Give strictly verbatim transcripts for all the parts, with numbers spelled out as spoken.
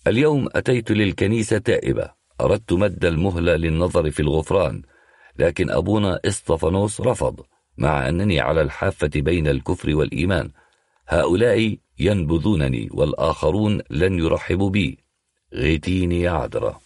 اليوم أتيت للكنيسة تائبة، أردت مد المهلة للنظر في الغفران، لكن أبونا إسطفانوس رفض، مع أنني على الحافة بين الكفر والإيمان. هؤلاء ينبذونني والآخرون لن يرحبوا بي. غيتيني يا عذراء.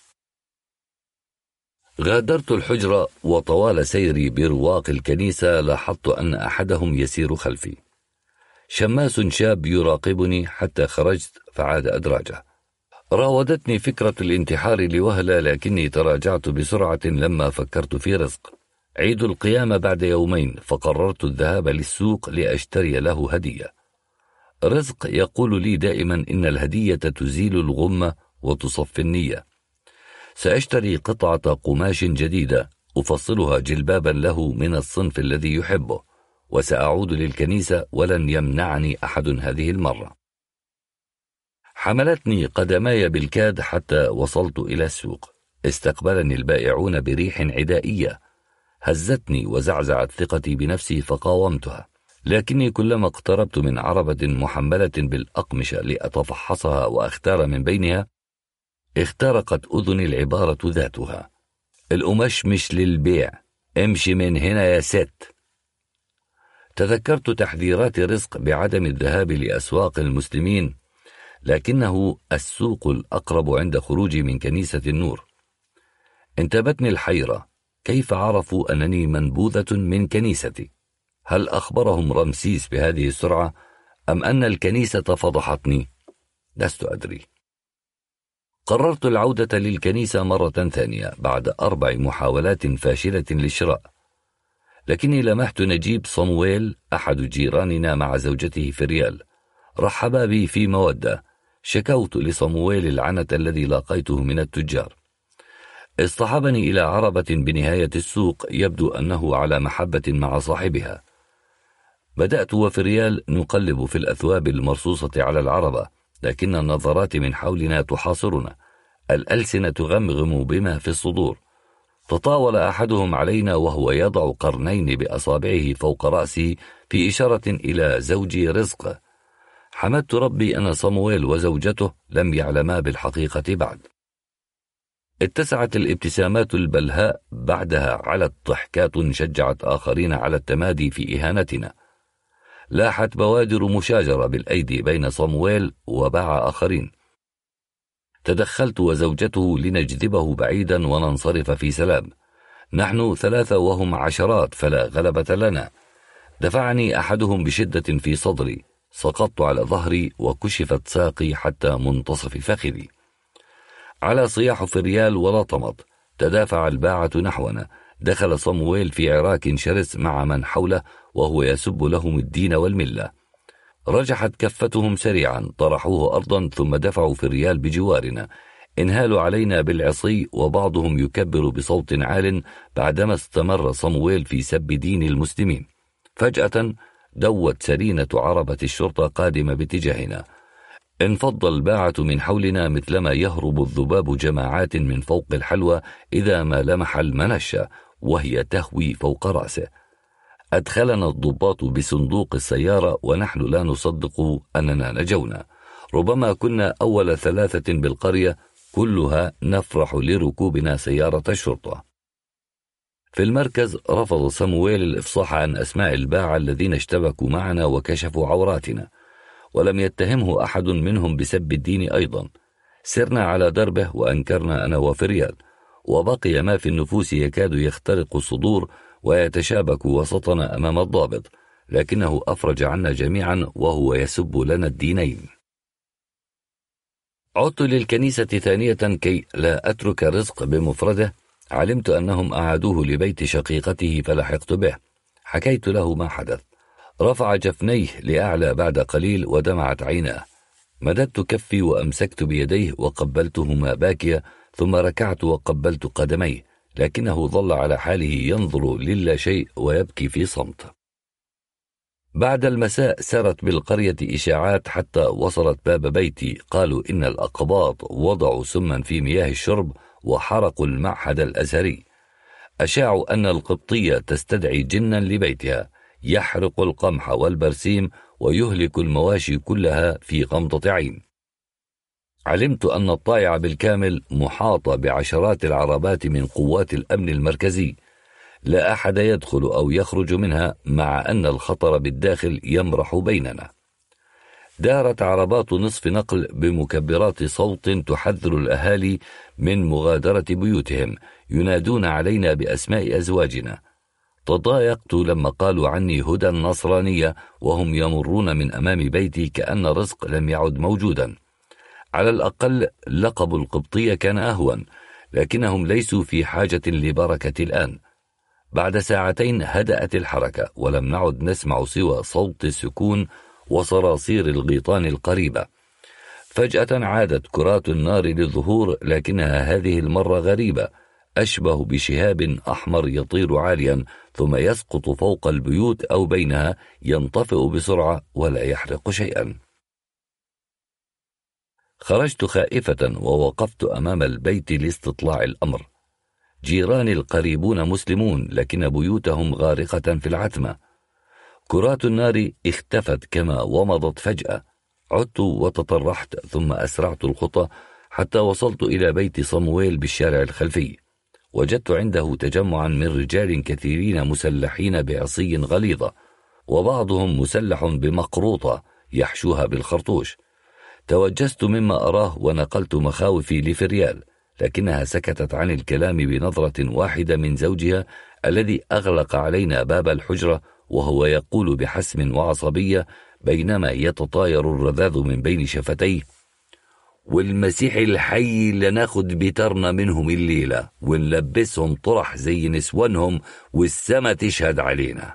غادرت الحجرة، وطوال سيري برواق الكنيسة لاحظت أن أحدهم يسير خلفي. شماس شاب يراقبني حتى خرجت فعاد أدراجه. راودتني فكرة الانتحار لوهلة، لكني تراجعت بسرعة لما فكرت في رزق. عيد القيامة بعد يومين، فقررت الذهاب للسوق لأشتري له هدية. رزق يقول لي دائما إن الهدية تزيل الغمة وتصفي النية. سأشتري قطعة قماش جديدة أفصلها جلبابا له من الصنف الذي يحبه، وسأعود للكنيسة ولن يمنعني أحد هذه المرة. حملتني قدماي بالكاد حتى وصلت إلى السوق. استقبلني البائعون بريح عدائية هزتني وزعزعت ثقتي بنفسي، فقاومتها، لكني كلما اقتربت من عربة محملة بالأقمشة لأتفحصها وأختار من بينها، اخترقت أذني العبارة ذاتها: القماش مش للبيع، امشي من هنا يا ست. تذكرت تحذيرات رزق بعدم الذهاب لأسواق المسلمين، لكنه السوق الأقرب عند خروجي من كنيسة النور. انتابتني الحيرة، كيف عرفوا أنني منبوذة من كنيستي؟ هل أخبرهم رمسيس بهذه السرعة، أم أن الكنيسة فضحتني؟ لست أدري. قررت العودة للكنيسة مرة ثانية بعد أربع محاولات فاشلة للشراء، لكني لمحت نجيب صمويل أحد جيراننا مع زوجته في ريال. رحبا بي في مودة. شكوت لصمويل العنة الذي لاقيته من التجار. اصطحبني إلى عربة بنهاية السوق، يبدو أنه على محبة مع صاحبها. بدأت وفي ريال نقلب في الأثواب المرصوصة على العربة، لكن النظرات من حولنا تحاصرنا، الألسنة تغمغم بما في الصدور. تطاول أحدهم علينا وهو يضع قرنين بأصابعه فوق رأسي في إشارة إلى زوجي رزق. حمدت ربي أن صمويل وزوجته لم يعلما بالحقيقة بعد. اتسعت الابتسامات البلهاء بعدها، علت ضحكات شجعت آخرين على التمادي في إهانتنا. لاحت بوادر مشاجرة بالأيدي بين صمويل وباع آخرين. تدخلت وزوجته لنجذبه بعيدا وننصرف في سلام. نحن ثلاثة وهم عشرات، فلا غلبة لنا. دفعني أحدهم بشدة في صدري، سقطت على ظهري وكشفت ساقي حتى منتصف فخذي. على صياح في الريال ولطمت. تدافع الباعة نحونا. دخل صمويل في عراك شرس مع من حوله وهو يسب لهم الدين والملة. رجحت كفتهم سريعا، طرحوه أرضا ثم دفعوا في الريال بجوارنا. انهالوا علينا بالعصي، وبعضهم يكبر بصوت عال بعدما استمر صمويل في سب دين المسلمين. فجأة دوت سرينة عربة الشرطة قادمة باتجاهنا. انفض الباعة من حولنا مثلما يهرب الذباب جماعات من فوق الحلوى إذا ما لمح المنشة وهي تهوي فوق رأسه. أدخلنا الضباط بصندوق السيارة ونحن لا نصدق أننا نجونا. ربما كنا أول ثلاثة بالقرية كلها نفرح لركوبنا سيارة الشرطة. في المركز رفض صمويل الإفصاح عن أسماء الباعة الذين اشتبكوا معنا وكشفوا عوراتنا، ولم يتهمه أحد منهم بسب الدين أيضا. سرنا على دربه وأنكرنا أنا وفريال، وبقي ما في النفوس يكاد يخترق الصدور ويتشابك وسطنا أمام الضابط، لكنه أفرج عنا جميعا وهو يسب لنا الدينين. عدت للكنيسة ثانية كي لا أترك رزق بمفرده. علمت أنهم أعادوه لبيت شقيقته فلحقت به. حكيت له ما حدث. رفع جفنيه لأعلى بعد قليل ودمعت عيناه. مددت كفي وأمسكت بيديه وقبلتهما باكية، ثم ركعت وقبلت قدميه، لكنه ظل على حاله ينظر للا شيء ويبكي في صمت. بعد المساء سارت بالقرية إشاعات حتى وصلت باب بيتي. قالوا إن الأقباط وضعوا سما في مياه الشرب وحرقوا المعهد الأزهري. أشاعوا أن القبطية تستدعي جنا لبيتها يحرق القمح والبرسيم ويهلك المواشي كلها في غمضة عين. علمت أن الطائع بالكامل محاطة بعشرات العربات من قوات الأمن المركزي، لا أحد يدخل أو يخرج منها، مع أن الخطر بالداخل يمرح بيننا. دارت عربات نصف نقل بمكبرات صوت تحذر الأهالي من مغادرة بيوتهم، ينادون علينا بأسماء أزواجنا. تضايقت لما قالوا عني هدى النصرانية وهم يمرون من أمام بيتي كأن رزق لم يعد موجودا. على الأقل لقب القبطية كان أهون، لكنهم ليسوا في حاجة لبركة الآن. بعد ساعتين هدأت الحركة، ولم نعد نسمع سوى صوت السكون وصراصير الغيطان القريبة. فجأة عادت كرات النار للظهور، لكنها هذه المرة غريبة، أشبه بشهاب أحمر يطير عاليا ثم يسقط فوق البيوت أو بينها، ينطفئ بسرعة ولا يحرق شيئا. خرجت خائفة ووقفت أمام البيت لاستطلاع الأمر. جيراني القريبون مسلمون، لكن بيوتهم غارقة في العتمة. كرات النار اختفت كما ومضت فجأة. عدت وتطرحت ثم أسرعت الخطى حتى وصلت إلى بيت صمويل بالشارع الخلفي. وجدت عنده تجمعا من رجال كثيرين مسلحين بعصي غليظة، وبعضهم مسلح بمقروطة يحشوها بالخرطوش. توجست مما أراه ونقلت مخاوفي لفريال، لكنها سكتت عن الكلام بنظرة واحدة من زوجها الذي أغلق علينا باب الحجرة وهو يقول بحسم وعصبية بينما يتطاير الرذاذ من بين شفتيه: والمسيح الحي لناخد بترنا منهم الليلة ونلبسهم طرح زي نسوانهم والسما تشهد علينا.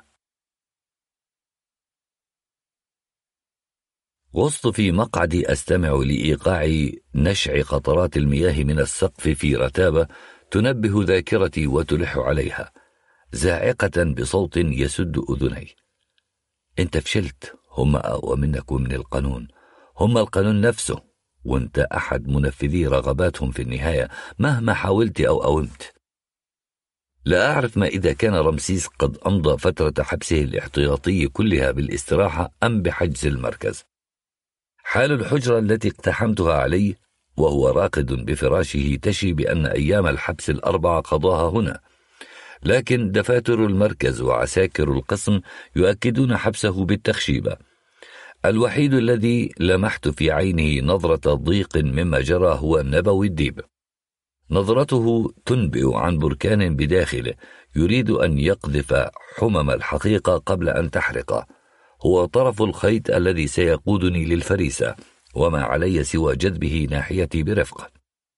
غصت في مقعدي أستمع لإيقاع نشع قطرات المياه من السقف في رتابة تنبه ذاكرتي وتلح عليها، زاعقة بصوت يسد أذني. أنت فشلت، هم أقوى منك ومن القانون، هم القانون نفسه، وأنت أحد منفذي رغباتهم في النهاية مهما حاولت أو أومت. لا أعرف ما إذا كان رمسيس قد أمضى فترة حبسه الاحتياطي كلها بالاستراحة أم بحجز المركز. حال الحجرة التي اقتحمتها عليه وهو راقد بفراشه تشي بأن أيام الحبس الأربعة قضاها هنا، لكن دفاتر المركز وعساكر القسم يؤكدون حبسه بالتخشيبة. الوحيد الذي لمحت في عينه نظرة ضيق مما جرى هو نبوي الديب. نظرته تنبئ عن بركان بداخله يريد أن يقذف حمم الحقيقة قبل أن تحرقه. هو طرف الخيط الذي سيقودني للفريسة، وما علي سوى جذبه ناحيتي برفق.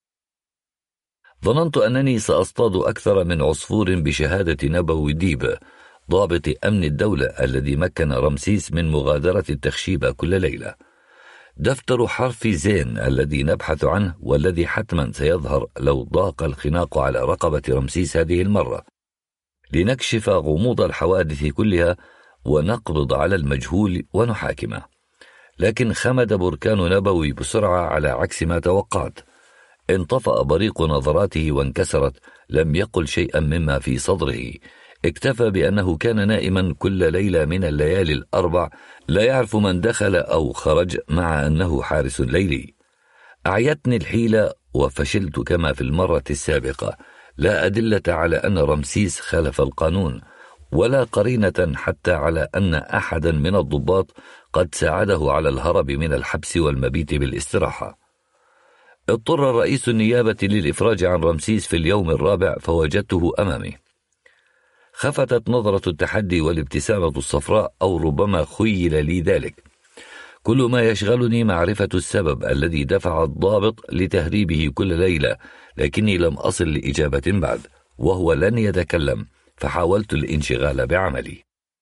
ظننت أنني سأصطاد أكثر من عصفور بشهادة نبوي ديب، ضابط أمن الدولة الذي مكن رمسيس من مغادرة التخشيبة كل ليلة. دفتر حرف زين الذي نبحث عنه والذي حتما سيظهر لو ضاق الخناق على رقبة رمسيس هذه المرة، لنكشف غموض الحوادث كلها ونقبض على المجهول ونحاكمه. لكن خمد بركان نبوي بسرعة على عكس ما توقعت. انطفأ بريق نظراته وانكسرت، لم يقل شيئا مما في صدره، اكتفى بأنه كان نائما كل ليلة من الليالي الأربع، لا يعرف من دخل أو خرج، مع أنه حارس ليلي. أعيتني الحيلة وفشلت كما في المرة السابقة. لا أدلة على أن رمسيس خالف القانون، ولا قرينة حتى على أن أحدا من الضباط قد ساعده على الهرب من الحبس والمبيت بالاستراحة. اضطر رئيس النيابة للإفراج عن رمسيس في اليوم الرابع فوجدته أمامي. خفتت نظرة التحدي والابتسامة الصفراء، أو ربما خيل لي ذلك. كل ما يشغلني معرفة السبب الذي دفع الضابط لتهريبه كل ليلة، لكني لم أصل لإجابة بعد، وهو لن يتكلم، فحاولت الانشغال بعملي.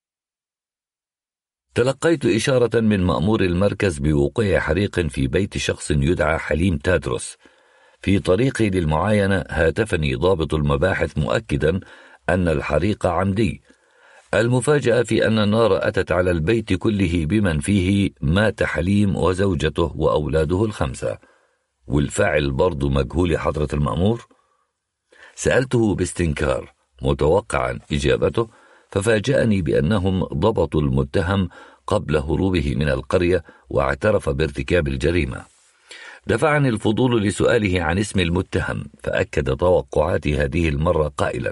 تلقيت إشارة من مأمور المركز بوقوع حريق في بيت شخص يدعى حليم تادروس. في طريقي للمعاينة هاتفني ضابط المباحث مؤكدا أن الحريق عمدي. المفاجأة في أن النار أتت على البيت كله بمن فيه مات حليم وزوجته وأولاده الخمسة. والفاعل برضو مجهول حضرة المأمور؟ سألته باستنكار متوقعا إجابته، ففاجأني بأنهم ضبطوا المتهم قبل هروبه من القرية واعترف بارتكاب الجريمة. دفعني الفضول لسؤاله عن اسم المتهم، فأكد توقعاتي هذه المرة قائلا: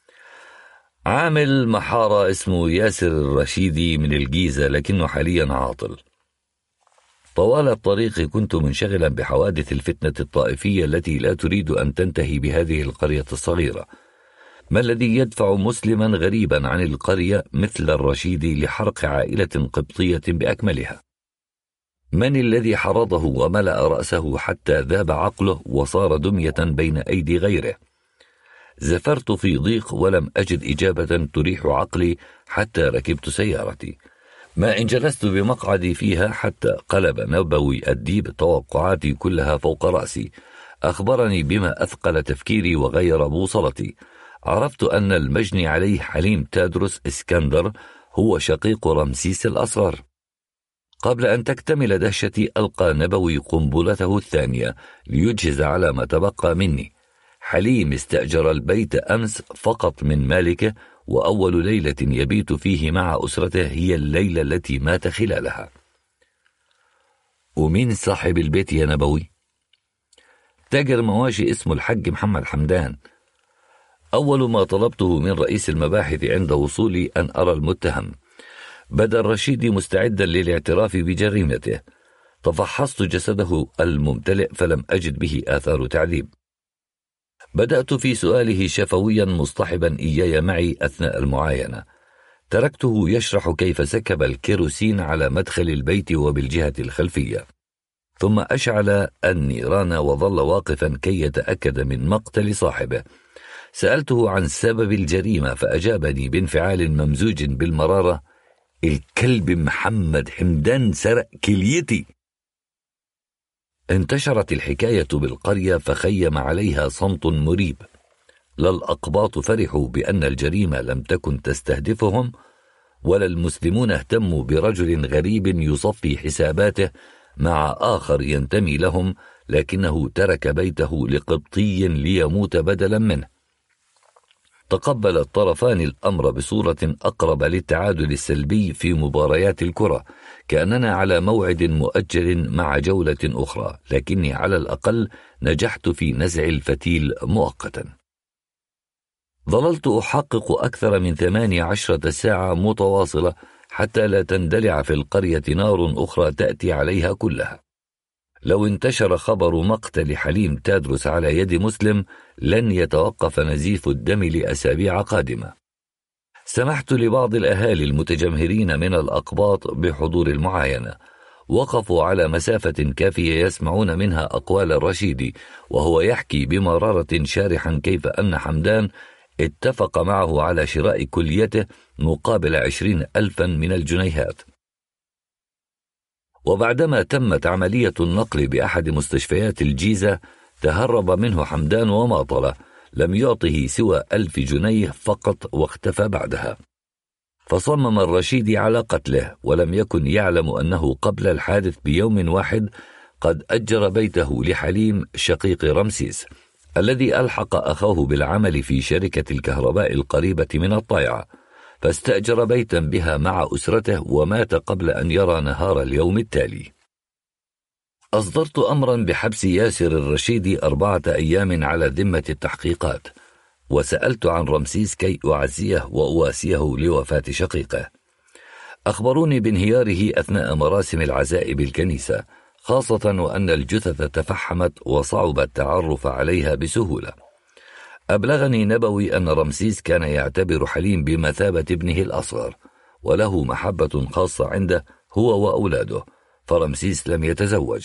عامل محارة اسمه ياسر الرشيدي من الجيزة، لكنه حاليا عاطل. طوال الطريق كنت منشغلا بحوادث الفتنة الطائفية التي لا تريد أن تنتهي بهذه القرية الصغيرة. ما الذي يدفع مسلما غريبا عن القرية مثل الرشيدي لحرق عائلة قبطية بأكملها؟ من الذي حرضه وملأ رأسه حتى ذاب عقله وصار دمية بين أيدي غيره؟ زفرت في ضيق ولم أجد إجابة تريح عقلي حتى ركبت سيارتي. ما إن جلست بمقعدي فيها حتى قلب نبوي الديب توقعاتي كلها فوق رأسي. أخبرني بما أثقل تفكيري وغير بوصلتي. عرفت أن المجني عليه حليم تادرس اسكندر هو شقيق رمسيس الأصغر. قبل أن تكتمل دهشتي ألقى نبوي قنبلته الثانية ليجهز على ما تبقى مني. حليم استأجر البيت أمس فقط من مالكه، وأول ليلة يبيت فيه مع أسرته هي الليلة التي مات خلالها. ومين صاحب البيت يا نبوي؟ تاجر مواشي اسمه الحج محمد حمدان. أول ما طلبته من رئيس المباحث عند وصولي أن أرى المتهم. بدا الرشيدي مستعدا للاعتراف بجريمته. تفحصت جسده الممتلئ فلم أجد به آثار تعذيب. بدأت في سؤاله شفويا مصطحبا إياي معي أثناء المعاينة. تركته يشرح كيف سكب الكيروسين على مدخل البيت وبالجهة الخلفية، ثم أشعل النيران وظل واقفا كي يتأكد من مقتل صاحبه. سألته عن سبب الجريمة فأجابني بانفعال ممزوج بالمرارة: الكلب محمد حمدان سرق كليتي. انتشرت الحكاية بالقرية فخيم عليها صمت مريب. لا الأقباط فرحوا بأن الجريمة لم تكن تستهدفهم، ولا المسلمون اهتموا برجل غريب يصفي حساباته مع آخر ينتمي لهم، لكنه ترك بيته لقبطي ليموت بدلا منه. تقبل الطرفان الأمر بصورة أقرب للتعادل السلبي في مباريات الكرة، كأننا على موعد مؤجل مع جولة أخرى، لكني على الأقل نجحت في نزع الفتيل مؤقتا. ظللت أحقق أكثر من ثمانية عشرة ساعة متواصلة حتى لا تندلع في القرية نار أخرى تأتي عليها كلها. لو انتشر خبر مقتل حليم تادرس على يد مسلم لن يتوقف نزيف الدم لأسابيع قادمة. سمحت لبعض الأهالي المتجمهرين من الأقباط بحضور المعاينة. وقفوا على مسافة كافية يسمعون منها أقوال الرشيدي وهو يحكي بمرارة شارحا كيف أن حمدان اتفق معه على شراء كليته مقابل عشرين ألفا من الجنيهات. وبعدما تمت عملية النقل بأحد مستشفيات الجيزة تهرب منه حمدان وماطل، لم يعطه سوى ألف جنيه فقط واختفى بعدها. فصمم الرشيدي على قتله، ولم يكن يعلم أنه قبل الحادث بيوم واحد قد أجر بيته لحليم شقيق رمسيس الذي ألحق أخاه بالعمل في شركة الكهرباء القريبة من الطائعة، فاستأجر بيتا بها مع أسرته ومات قبل أن يرى نهار اليوم التالي. أصدرت أمرا بحبس ياسر الرشيدي أربعة أيام على ذمة التحقيقات، وسألت عن رمسيس كي أعزيه وأواسيه لوفاة شقيقه. أخبروني بانهياره أثناء مراسم العزاء بالكنيسة، خاصة وأن الجثث تفحمت وصعب التعرف عليها بسهولة. أبلغني نبوي أن رمسيس كان يعتبر حليم بمثابة ابنه الأصغر، وله محبة خاصة عنده هو وأولاده، فرمسيس لم يتزوج.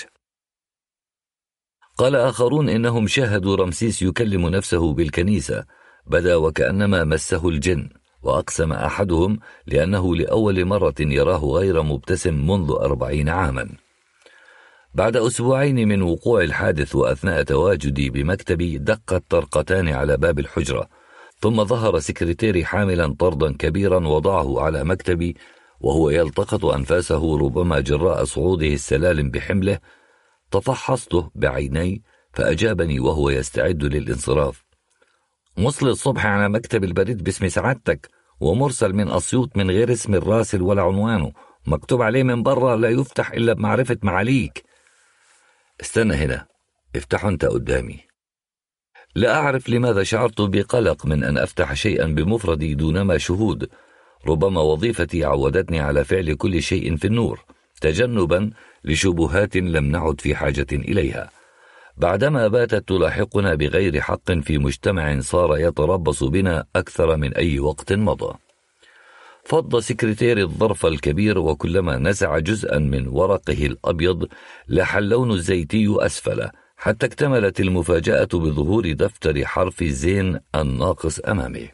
قال آخرون إنهم شاهدوا رمسيس يكلم نفسه بالكنيسة، بدا وكأنما مسه الجن، وأقسم أحدهم لأنه لأول مرة يراه غير مبتسم منذ أربعين عاما. بعد أسبوعين من وقوع الحادث وأثناء تواجدي بمكتبي دقت طرقتان على باب الحجرة، ثم ظهر سكرتيري حاملا طردا كبيرا وضعه على مكتبي وهو يلتقط أنفاسه ربما جراء صعوده السلالم بحمله. تفحصته بعيني فأجابني وهو يستعد للانصراف: وصل الصبح على مكتب البريد باسم سعادتك، ومرسل من أسيوط من غير اسم الراسل ولا عنوانه، مكتوب عليه من برا لا يفتح إلا بمعرفة معاليك. استنى هنا، افتحه انت قدامي. لا أعرف لماذا شعرت بقلق من أن أفتح شيئا بمفردي دونما شهود. ربما وظيفتي عودتني على فعل كل شيء في النور، تجنبا لشبهات لم نعد في حاجة إليها، بعدما باتت تلاحقنا بغير حق في مجتمع صار يتربص بنا أكثر من أي وقت مضى. فض سكرتير الظرف الكبير، وكلما نزع جزءا من ورقه الأبيض لاح اللون الزيتي أسفله، حتى اكتملت المفاجأة بظهور دفتر حرف زين الناقص أمامي.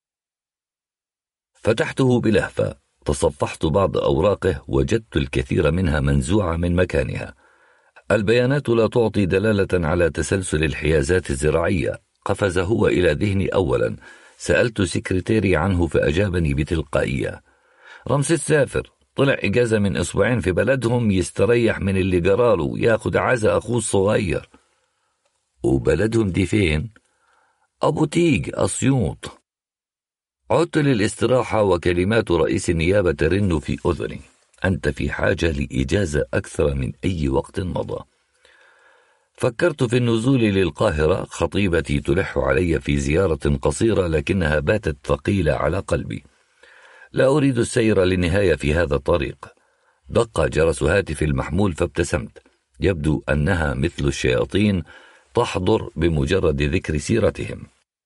فتحته بلهفة، تصفحت بعض أوراقه، وجدت الكثير منها منزوعة من مكانها. البيانات لا تعطي دلالة على تسلسل الحيازات الزراعية. قفز هو إلى ذهني أولا. سألت سكرتيري عنه فأجابني بتلقائية: رمسيس سافر، طلع إجازة من أسبوعين في بلدهم يستريح من اللي جراله، ياخد عزا أخوه الصغير. وبلدهم دي فين؟ أبو تيج، أسيوط. عدت للاستراحة وكلمات رئيس النيابة ترن في أذني: أنت في حاجة لإجازة أكثر من أي وقت مضى. فكرت في النزول للقاهرة. خطيبتي تلح علي في زيارة قصيرة، لكنها باتت ثقيلة على قلبي. لا أريد السير للنهاية في هذا الطريق. دق جرس هاتف المحمول فابتسمت. يبدو أنها مثل الشياطين، تحضر بمجرد ذكر سيرتهم.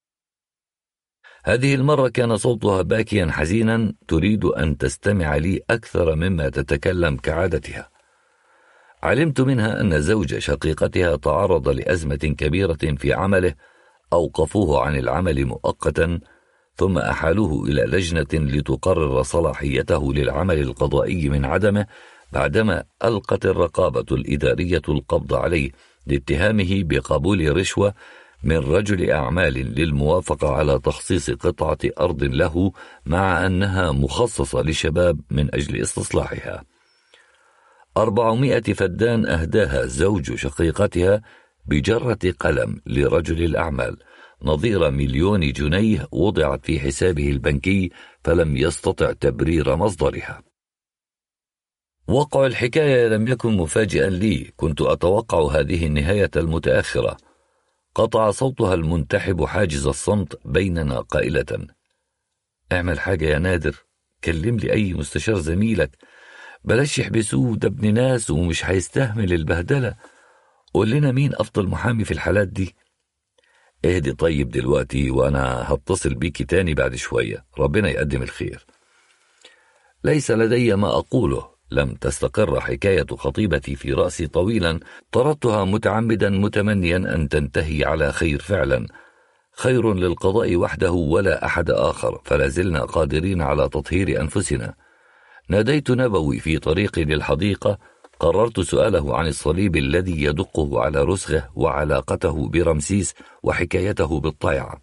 هذه المرة كان صوتها باكيا حزينا، تريد أن تستمع لي أكثر مما تتكلم كعادتها. علمت منها أن زوج شقيقتها تعرض لأزمة كبيرة في عمله، أوقفوه عن العمل مؤقتا، ثم أحالوه إلى لجنة لتقرر صلاحيته للعمل القضائي من عدمه، بعدما ألقت الرقابة الإدارية القبض عليه لاتهامه بقبول رشوة من رجل أعمال للموافقة على تخصيص قطعة أرض له، مع أنها مخصصة للشباب من أجل استصلاحها. أربعمائة فدان أهداها زوج شقيقتها بجرة قلم لرجل الأعمال، نظير مليون جنيه وضعت في حسابه البنكي، فلم يستطع تبرير مصدرها. وقع الحكاية لم يكن مفاجئا لي، كنت أتوقع هذه النهاية المتأخرة. قطع صوتها المنتحب حاجز الصمت بيننا قائلة: اعمل حاجة يا نادر، كلم لي أي مستشار زميلك، بلاش يحبسوه، ده ابن ناس ومش هيستهمل البهدلة. قول لنا مين أفضل محامي في الحالات دي. اهدي طيب دلوقتي، وأنا هتصل بيكي تاني بعد شوية، ربنا يقدم الخير. ليس لدي ما أقوله. لم تستقر حكاية خطيبتي في رأسي طويلا. طردتها متعمدا متمنيا أن تنتهي على خير فعلا، خير للقضاء وحده ولا أحد آخر، فلا زلنا قادرين على تطهير أنفسنا. ناديت نبوي في طريقي للحديقة. قررت سؤاله عن الصليب الذي يدقه على رسغه، وعلاقته برمسيس، وحكايته بالطيعة.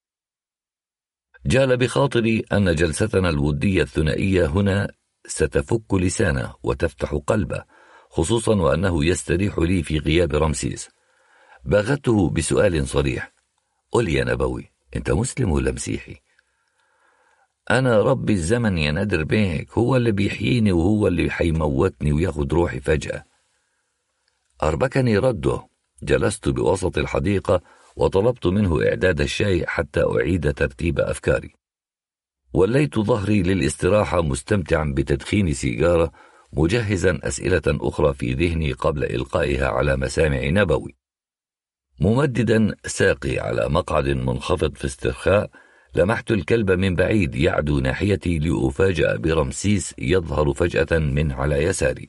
جال بخاطري أن جلستنا الودية الثنائية هنا ستفك لسانه وتفتح قلبه، خصوصا وأنه يستريح لي في غياب رمسيس. باغته بسؤال صريح: قل يا نبوي، أنت مسلم ولا مسيحي؟ أنا رب الزمن يا نادر بيك، هو اللي بيحييني وهو اللي حيموتني وياخد روحي فجأة. أربكني رده. جلست بوسط الحديقة وطلبت منه إعداد الشاي حتى أعيد ترتيب أفكاري. وليت ظهري للاستراحة مستمتعا بتدخين سيجارة، مجهزا أسئلة أخرى في ذهني قبل إلقائها على مسامع نبوي. ممددا ساقي على مقعد منخفض في استرخاء، لمحت الكلب من بعيد يعدو ناحيتي لأفاجأ برمسيس يظهر فجأة من على يساري.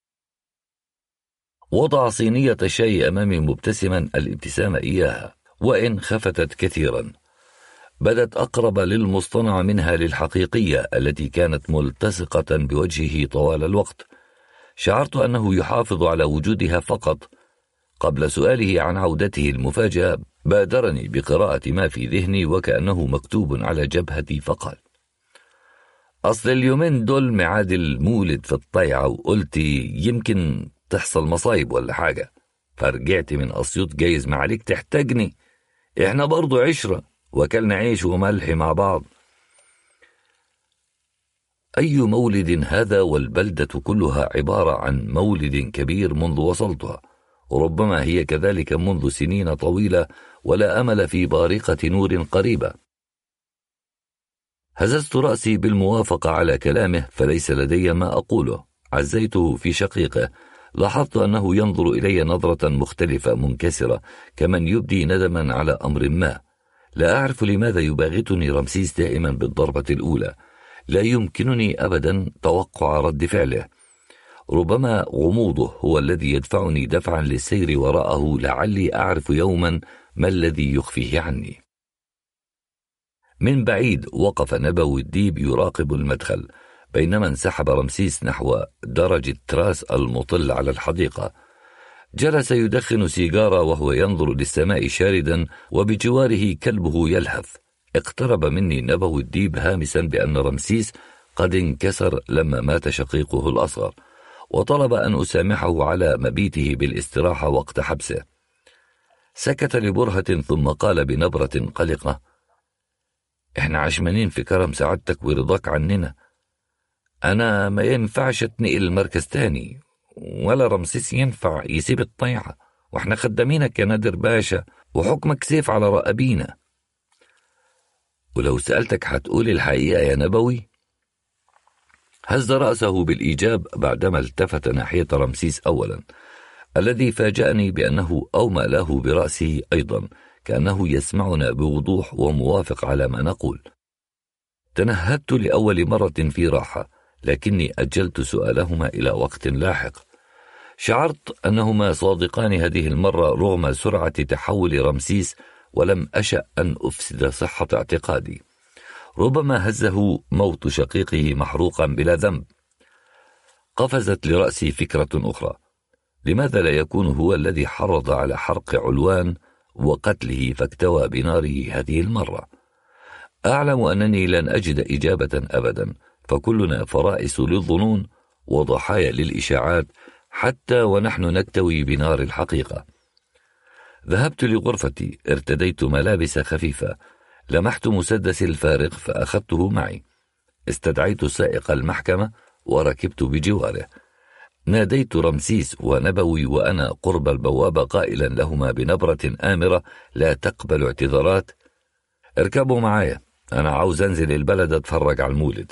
وضع صينية الشاي أمامي مبتسما الابتسامة إياها، وإن خفتت كثيرا. بدت أقرب للمصطنع منها للحقيقية التي كانت ملتصقة بوجهه طوال الوقت. شعرت أنه يحافظ على وجودها فقط. قبل سؤاله عن عودته المفاجئة بادرني بقراءة ما في ذهني وكأنه مكتوب على جبهتي، فقال: أصل اليومين دول معاد المولد في الطيعة، وقلتي يمكن تحصل مصايب ولا حاجة، فرجعت من أسيوط، جايز معليك تحتاجني، إحنا برضو عشرة وكلنا عيش وملح مع بعض. أي مولد هذا، والبلدة كلها عبارة عن مولد كبير منذ وصلتها، ربما هي كذلك منذ سنين طويلة، ولا أمل في بارقة نور قريبة. هززت رأسي بالموافقة على كلامه، فليس لدي ما أقوله. عزيته في شقيقه. لاحظت أنه ينظر إلي نظرة مختلفة منكسرة، كمن يبدي ندما على أمر ما. لا أعرف لماذا يباغتني رمسيس دائما بالضربة الأولى. لا يمكنني أبدا توقع رد فعله. ربما غموضه هو الذي يدفعني دفعا للسير وراءه، لعلي أعرف يوما ما الذي يخفيه عني. من بعيد وقف نبوي الديب يراقب المدخل، بينما انسحب رمسيس نحو درج التراس المطل على الحديقة. جلس يدخن سيجارة وهو ينظر للسماء شاردا، وبجواره كلبه يلهث. اقترب مني نبوي الديب هامسا بأن رمسيس قد انكسر لما مات شقيقه الأصغر، وطلب أن أسامحه على مبيته بالاستراحة وقت حبسه. سكت لبرهة ثم قال بنبرة قلقة: إحنا عشمانين في كرم سعادتك ورضاك عننا. أنا ما ينفعش اتنقل المركز تاني، ولا رمسيس ينفع يسيب الطيعة، وإحنا خدامينك يا نادر باشا، وحكمك سيف على رقابينا. ولو سألتك هتقول الحقيقة يا نبوي؟ هز رأسه بالإيجاب بعدما التفت ناحية رمسيس أولا، الذي فاجأني بأنه أومأ له برأسه أيضا، كأنه يسمعنا بوضوح وموافق على ما نقول. تنهدت لأول مرة في راحة، لكني أجلت سؤالهما إلى وقت لاحق. شعرت أنهما صادقان هذه المرة رغم سرعة تحول رمسيس، ولم أشأ أن أفسد صحة اعتقادي. ربما هزه موت شقيقه محروقا بلا ذنب. قفزت لرأسي فكرة أخرى: لماذا لا يكون هو الذي حرض على حرق علوان وقتله فاكتوى بناره هذه المرة؟ أعلم أنني لن أجد إجابة أبدا، فكلنا فرائس للظنون وضحايا للإشاعات، حتى ونحن نكتوي بنار الحقيقة. ذهبت لغرفتي، ارتديت ملابس خفيفة، لمحت مسدسي الفارغ فأخذته معي. استدعيت سائق المحكمة وركبت بجواره. ناديت رمسيس ونبوي وأنا قرب البوابة قائلا لهما بنبرة آمرة لا تقبل اعتذارات: اركبوا معايا، أنا عاوز أنزل البلد أتفرج على المولد.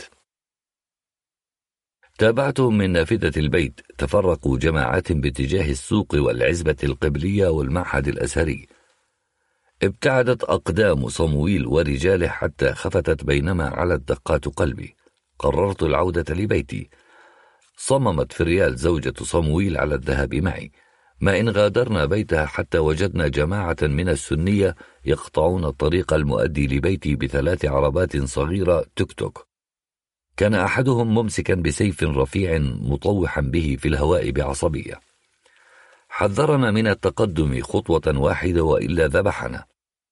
تابعتهم من نافذة البيت. تفرقوا جماعات باتجاه السوق والعزبة القبلية والمعهد الأزهري. ابتعدت أقدام صمويل ورجاله حتى خفتت بينما علت دقات قلبي. قررت العودة لبيتي. صممت فريال زوجة صمويل على الذهاب معي، ما إن غادرنا بيتها حتى وجدنا جماعة من السنية يقطعون الطريق المؤدي لبيتي بثلاث عربات صغيرة توك توك. كان أحدهم ممسكا بسيف رفيع مطوحا به في الهواء بعصبية. حذرنا من التقدم خطوة واحدة وإلا ذبحنا.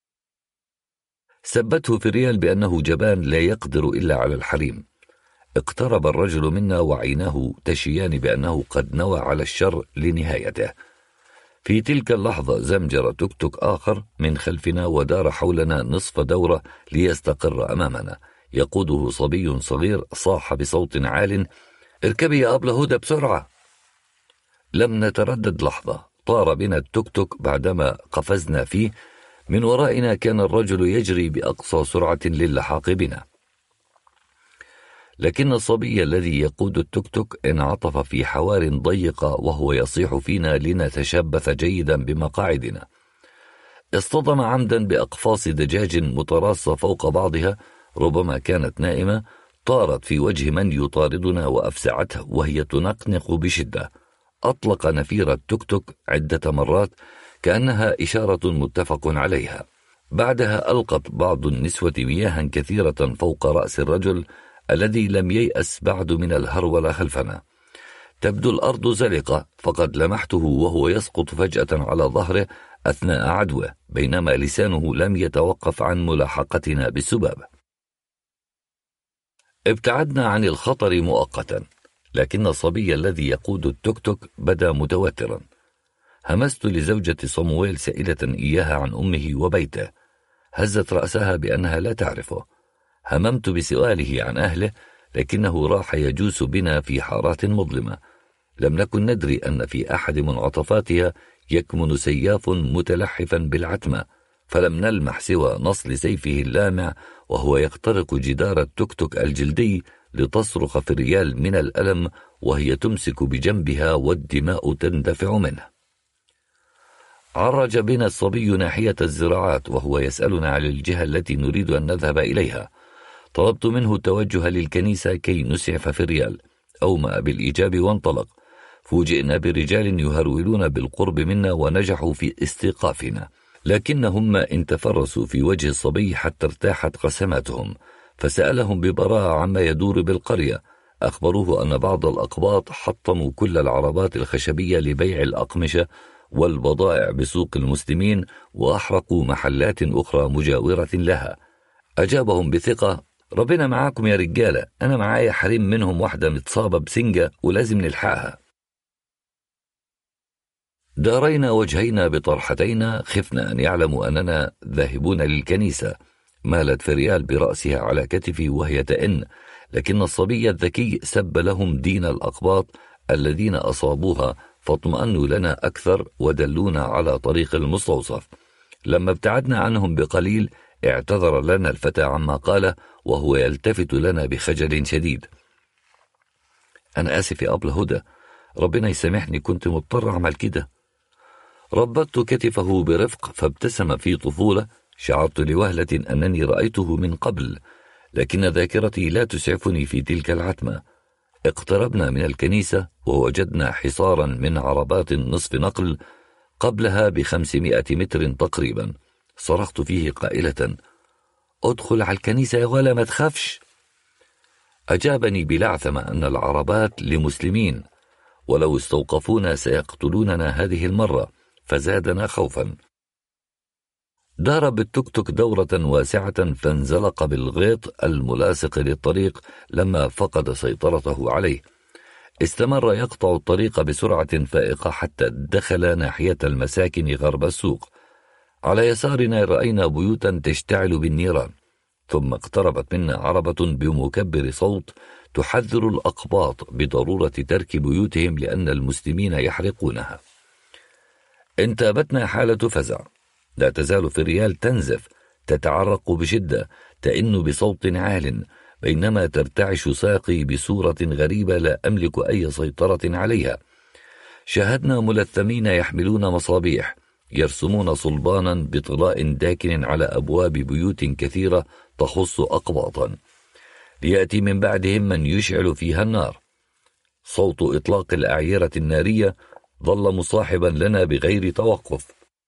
سبته فريال بأنه جبان لا يقدر إلا على الحريم. اقترب الرجل منا وعيناه تشيان بأنه قد نوى على الشر لنهايته. في تلك اللحظة زمجر توك توك آخر من خلفنا ودار حولنا نصف دورة ليستقر أمامنا. يقوده صبي صغير صاح بصوت عال: اركبي يا أبلة هدى بسرعة. لم نتردد لحظة، طار بنا التوك توك بعدما قفزنا فيه. من ورائنا كان الرجل يجري بأقصى سرعة للحاق بنا، لكن الصبي الذي يقود التوك توك انعطف في حوار ضيقة وهو يصيح فينا لنتشبث جيدا بمقاعدنا. اصطدم عمدا بأقفاص دجاج متراصة فوق بعضها، ربما كانت نائمة، طارت في وجه من يطاردنا وأفزعته وهي تنقنق بشدة. أطلق نفير التوك توك عدة مرات كأنها إشارة متفق عليها. بعدها ألقت بعض النسوة مياها كثيرة فوق رأس الرجل الذي لم ييأس بعد من الهرولة خلفنا. تبدو الأرض زلقة، فقد لمحته وهو يسقط فجأة على ظهره أثناء عدوه، بينما لسانه لم يتوقف عن ملاحقتنا بالسباب. ابتعدنا عن الخطر مؤقتا، لكن الصبي الذي يقود التوك توك بدا متوترا. همست لزوجة صمويل سائلة إياها عن أمه وبيته. هزت رأسها بأنها لا تعرفه. هممت بسؤاله عن أهله، لكنه راح يجوس بنا في حارات مظلمة. لم نكن ندري أن في أحد منعطفاتها يكمن سياف متلحفا بالعتمة، فلم نلمح سوى نصل سيفه اللامع وهو يخترق جدار التوك توك الجلدي لتصرخ فريال من الألم وهي تمسك بجنبها والدماء تندفع منه. عرج بنا الصبي ناحية الزراعات وهو يسألنا عن الجهة التي نريد أن نذهب إليها. طلبت منه التوجه للكنيسة كي نسعف فريال. أومأ بالإيجاب وانطلق. فوجئنا برجال يهرولون بالقرب منا ونجحوا في استيقافنا، لكنهم إن تفرسوا في وجه الصبي حتى ارتاحت قسماتهم، فسألهم ببراءة عما يدور بالقرية. أخبروه أن بعض الأقباط حطموا كل العربات الخشبية لبيع الأقمشة والبضائع بسوق المسلمين وأحرقوا محلات أخرى مجاورة لها. أجابهم بثقة: ربنا معاكم يا رجالة، أنا معايا حريم منهم واحدة متصابة بسنجة ولازم نلحقها. دارينا وجهينا بطرحتينا، خفنا أن يعلموا أننا ذاهبون للكنيسة. مالت فريال برأسها على كتفي وهي تئن، لكن الصبي الذكي سب لهم دين الأقباط الذين أصابوها، فاطمأنوا لنا أكثر ودلونا على طريق المستوصف. لما ابتعدنا عنهم بقليل اعتذر لنا الفتى عما قاله وهو يلتفت لنا بخجل شديد: أنا آسف يا أبلة هدى، ربنا يسامحني، كنت مضطر أعمل كده. ربطت كتفه برفق فابتسم في طفولة. شعرت لوهلة أنني رأيته من قبل، لكن ذاكرتي لا تسعفني في تلك العتمة. اقتربنا من الكنيسة ووجدنا حصارا من عربات نصف نقل قبلها بخمسمائة متر تقريبا. صرخت فيه قائلة: ادخل على الكنيسة يا ولا ما تخافش. أجابني بلعثمة أن العربات لمسلمين، ولو استوقفونا سيقتلوننا هذه المرة، فزادنا خوفا. دار بالتوك توك دورة واسعة فانزلق بالغيط الملاصق للطريق لما فقد سيطرته عليه. استمر يقطع الطريق بسرعة فائقة حتى دخل ناحية المساكن غرب السوق. على يسارنا رأينا بيوتا تشتعل بالنيران، ثم اقتربت منا عربة بمكبر صوت تحذر الأقباط بضرورة ترك بيوتهم لأن المسلمين يحرقونها. انتابتنا حالة فزع. لا تزال فريال تنزف، تتعرق بشدة، تئن بصوت عال، بينما ترتعش ساقي بصورة غريبة لا أملك أي سيطرة عليها. شاهدنا ملثمين يحملون مصابيح يرسمون صلبانا بطلاء داكن على أبواب بيوت كثيرة تخص أقباطا، ليأتي من بعدهم من يشعل فيها النار. صوت إطلاق الأعيرة النارية ظل مصاحبا لنا بغير توقف.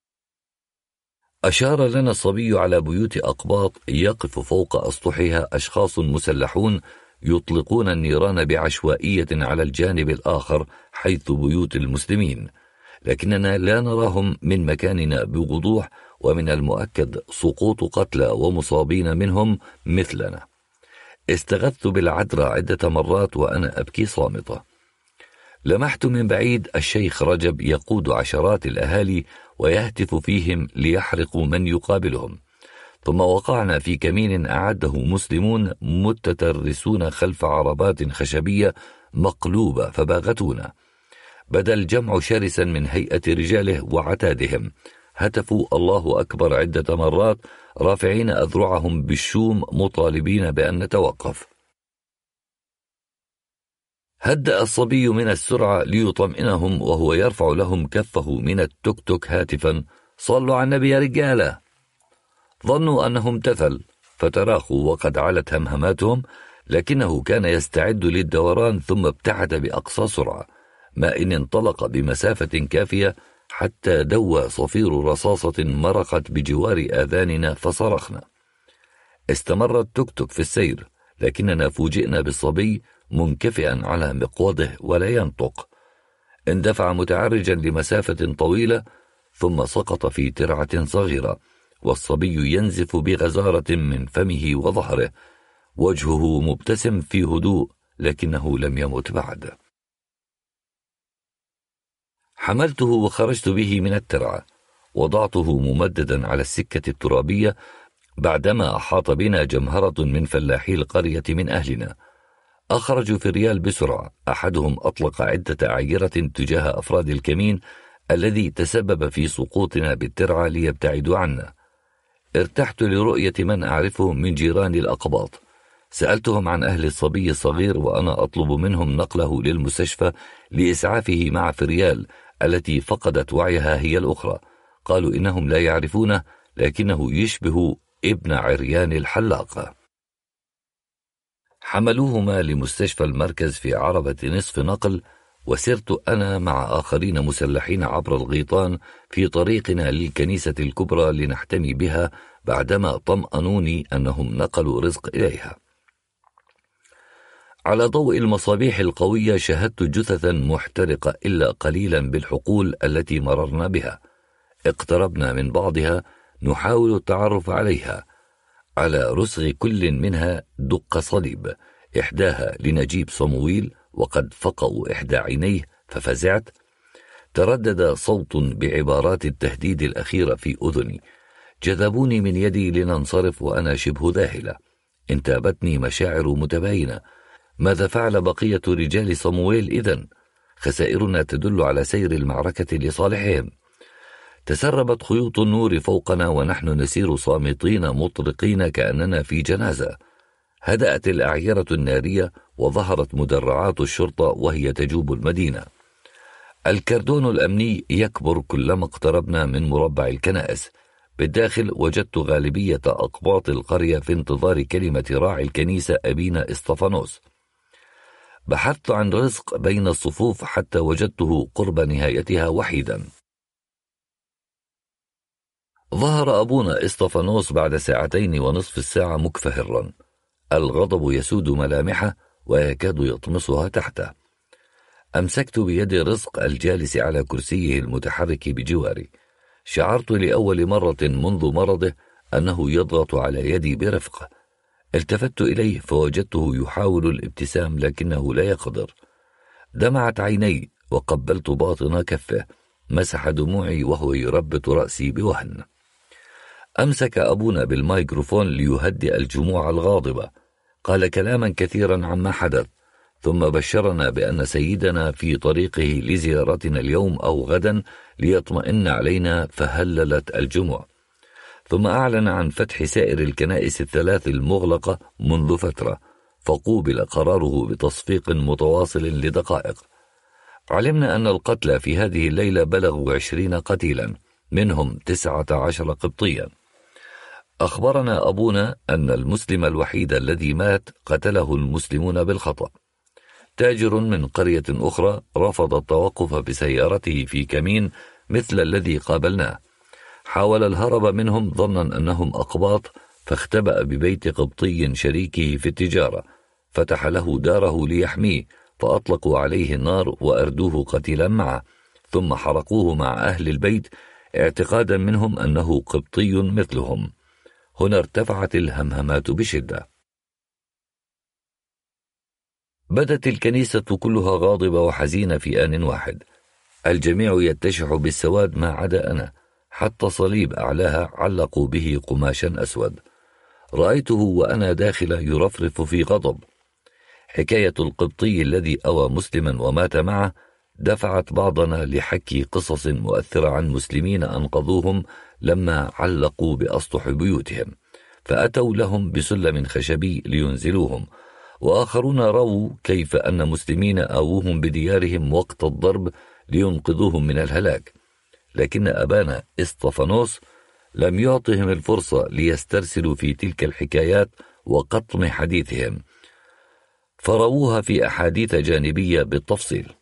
أشار لنا الصبي على بيوت أقباط يقف فوق أسطحها أشخاص مسلحون يطلقون النيران بعشوائية على الجانب الآخر حيث بيوت المسلمين، لكننا لا نراهم من مكاننا بوضوح، ومن المؤكد سقوط قتلى ومصابين منهم مثلنا. استغثت بالعذراء عدة مرات وأنا أبكي صامتة. لمحت من بعيد الشيخ رجب يقود عشرات الأهالي ويهتف فيهم ليحرقوا من يقابلهم، ثم وقعنا في كمين أعده مسلمون متترسون خلف عربات خشبية مقلوبة فباغتونا. بدا الجمع شرسا من هيئة رجاله وعتادهم، هتفوا الله أكبر عدة مرات رافعين أذرعهم بالشوم مطالبين بأن نتوقف. هدأ الصبي من السرعة ليطمئنهم وهو يرفع لهم كفه من التوك توك هاتفا: صلوا على النبي يا رجالة. ظنوا أنه امتثل فتراخوا وقد علت همهماتهم، لكنه كان يستعد للدوران ثم ابتعد بأقصى سرعة، ما إن انطلق بمسافة كافية حتى دوى صفير رصاصة مرقت بجوار آذاننا فصرخنا. استمر التوك توك في السير، لكننا فوجئنا بالصبي منكفئا على مقوضه ولا ينطق. اندفع متعرجا لمسافة طويلة ثم سقط في ترعة صغيرة، والصبي ينزف بغزارة من فمه وظهره، وجهه مبتسم في هدوء، لكنه لم يمت بعد. حملته وخرجت به من الترعة، وضعته ممددا على السكة الترابية بعدما أحاط بنا جمهرة من فلاحي القرية من أهلنا. أخرجوا فريال بسرعة، أحدهم أطلق عدة أعيرة تجاه أفراد الكمين الذي تسبب في سقوطنا بالترعة ليبتعدوا عنا. ارتحت لرؤية من أعرفهم من جيران الأقباط. سألتهم عن أهل الصبي الصغير وأنا أطلب منهم نقله للمستشفى لإسعافه مع فريال التي فقدت وعيها هي الأخرى. قالوا إنهم لا يعرفونه، لكنه يشبه ابن عريان الحلاقة. حملوهما لمستشفى المركز في عربة نصف نقل، وسرت أنا مع آخرين مسلحين عبر الغيطان في طريقنا للكنيسة الكبرى لنحتمي بها بعدما طمأنوني أنهم نقلوا رزق إليها. على ضوء المصابيح القوية شاهدت جثثا محترقة إلا قليلا بالحقول التي مررنا بها. اقتربنا من بعضها نحاول التعرف عليها. على رسغ كل منها دق صليب، إحداها لنجيب صمويل وقد فقأوا إحدى عينيه ففزعت. تردد صوت بعبارات التهديد الأخيرة في أذني. جذبوني من يدي لننصرف وأنا شبه ذاهلة. انتابتني مشاعر متباينة. ماذا فعل بقية رجال صمويل إذن؟ خسائرنا تدل على سير المعركة لصالحهم. تسربت خيوط النور فوقنا ونحن نسير صامتين مطرقين كأننا في جنازة. هدأت الأعيرة النارية وظهرت مدرعات الشرطة وهي تجوب المدينة. الكردون الأمني يكبر كلما اقتربنا من مربع الكنائس. بالداخل وجدت غالبية أقباط القرية في انتظار كلمة راعي الكنيسة أبينا إسطفانوس. بحثت عن رزق بين الصفوف حتى وجدته قرب نهايتها وحيدا. ظهر أبونا إسطفانوس بعد ساعتين ونصف الساعة مكفهرا. الغضب يسود ملامحه ويكاد يطمسها تحته. أمسكت بيد رزق الجالس على كرسيه المتحرك بجواري. شعرت لأول مرة منذ مرضه أنه يضغط على يدي برفق. التفت إليه فوجدته يحاول الابتسام لكنه لا يقدر. دمعت عيني وقبلت باطن كفه. مسح دموعي وهو يربط رأسي بوهن. أمسك أبونا بالميكروفون ليهدئ الجموع الغاضبة. قال كلاما كثيرا عما حدث، ثم بشرنا بأن سيدنا في طريقه لزيارتنا اليوم أو غدا ليطمئن علينا، فهللت الجموع. ثم أعلن عن فتح سائر الكنائس الثلاث المغلقة منذ فترة، فقوبل قراره بتصفيق متواصل لدقائق. علمنا أن القتلى في هذه الليلة بلغوا عشرين قتيلا، منهم تسعة عشر قبطيا. أخبرنا أبونا أن المسلم الوحيد الذي مات قتله المسلمون بالخطأ. تاجر من قرية أخرى رفض التوقف بسيارته في كمين مثل الذي قابلناه. حاول الهرب منهم ظنا أنهم أقباط، فاختبأ ببيت قبطي شريكه في التجارة. فتح له داره ليحميه، فأطلقوا عليه النار وأردوه قتيلا معه، ثم حرقوه مع أهل البيت اعتقادا منهم أنه قبطي مثلهم. هنا ارتفعت الهمهمات بشدة. بدت الكنيسة كلها غاضبة وحزينة في آن واحد. الجميع يتشح بالسواد ما عدا أنا، حتى صليب أعلاها علقوا به قماشا أسود. رأيته وأنا داخل يرفرف في غضب. حكاية القبطي الذي أوى مسلما ومات معه دفعت بعضنا لحكي قصص مؤثرة عن مسلمين أنقذوهم لما علقوا بأسطح بيوتهم، فأتوا لهم بسلم خشبي لينزلوهم، وآخرون رووا كيف أن مسلمين آووهم بديارهم وقت الضرب لينقذوهم من الهلاك. لكن أبانا إسطفانوس لم يعطهم الفرصة ليسترسلوا في تلك الحكايات وقطم حديثهم، فرووها في أحاديث جانبية بالتفصيل.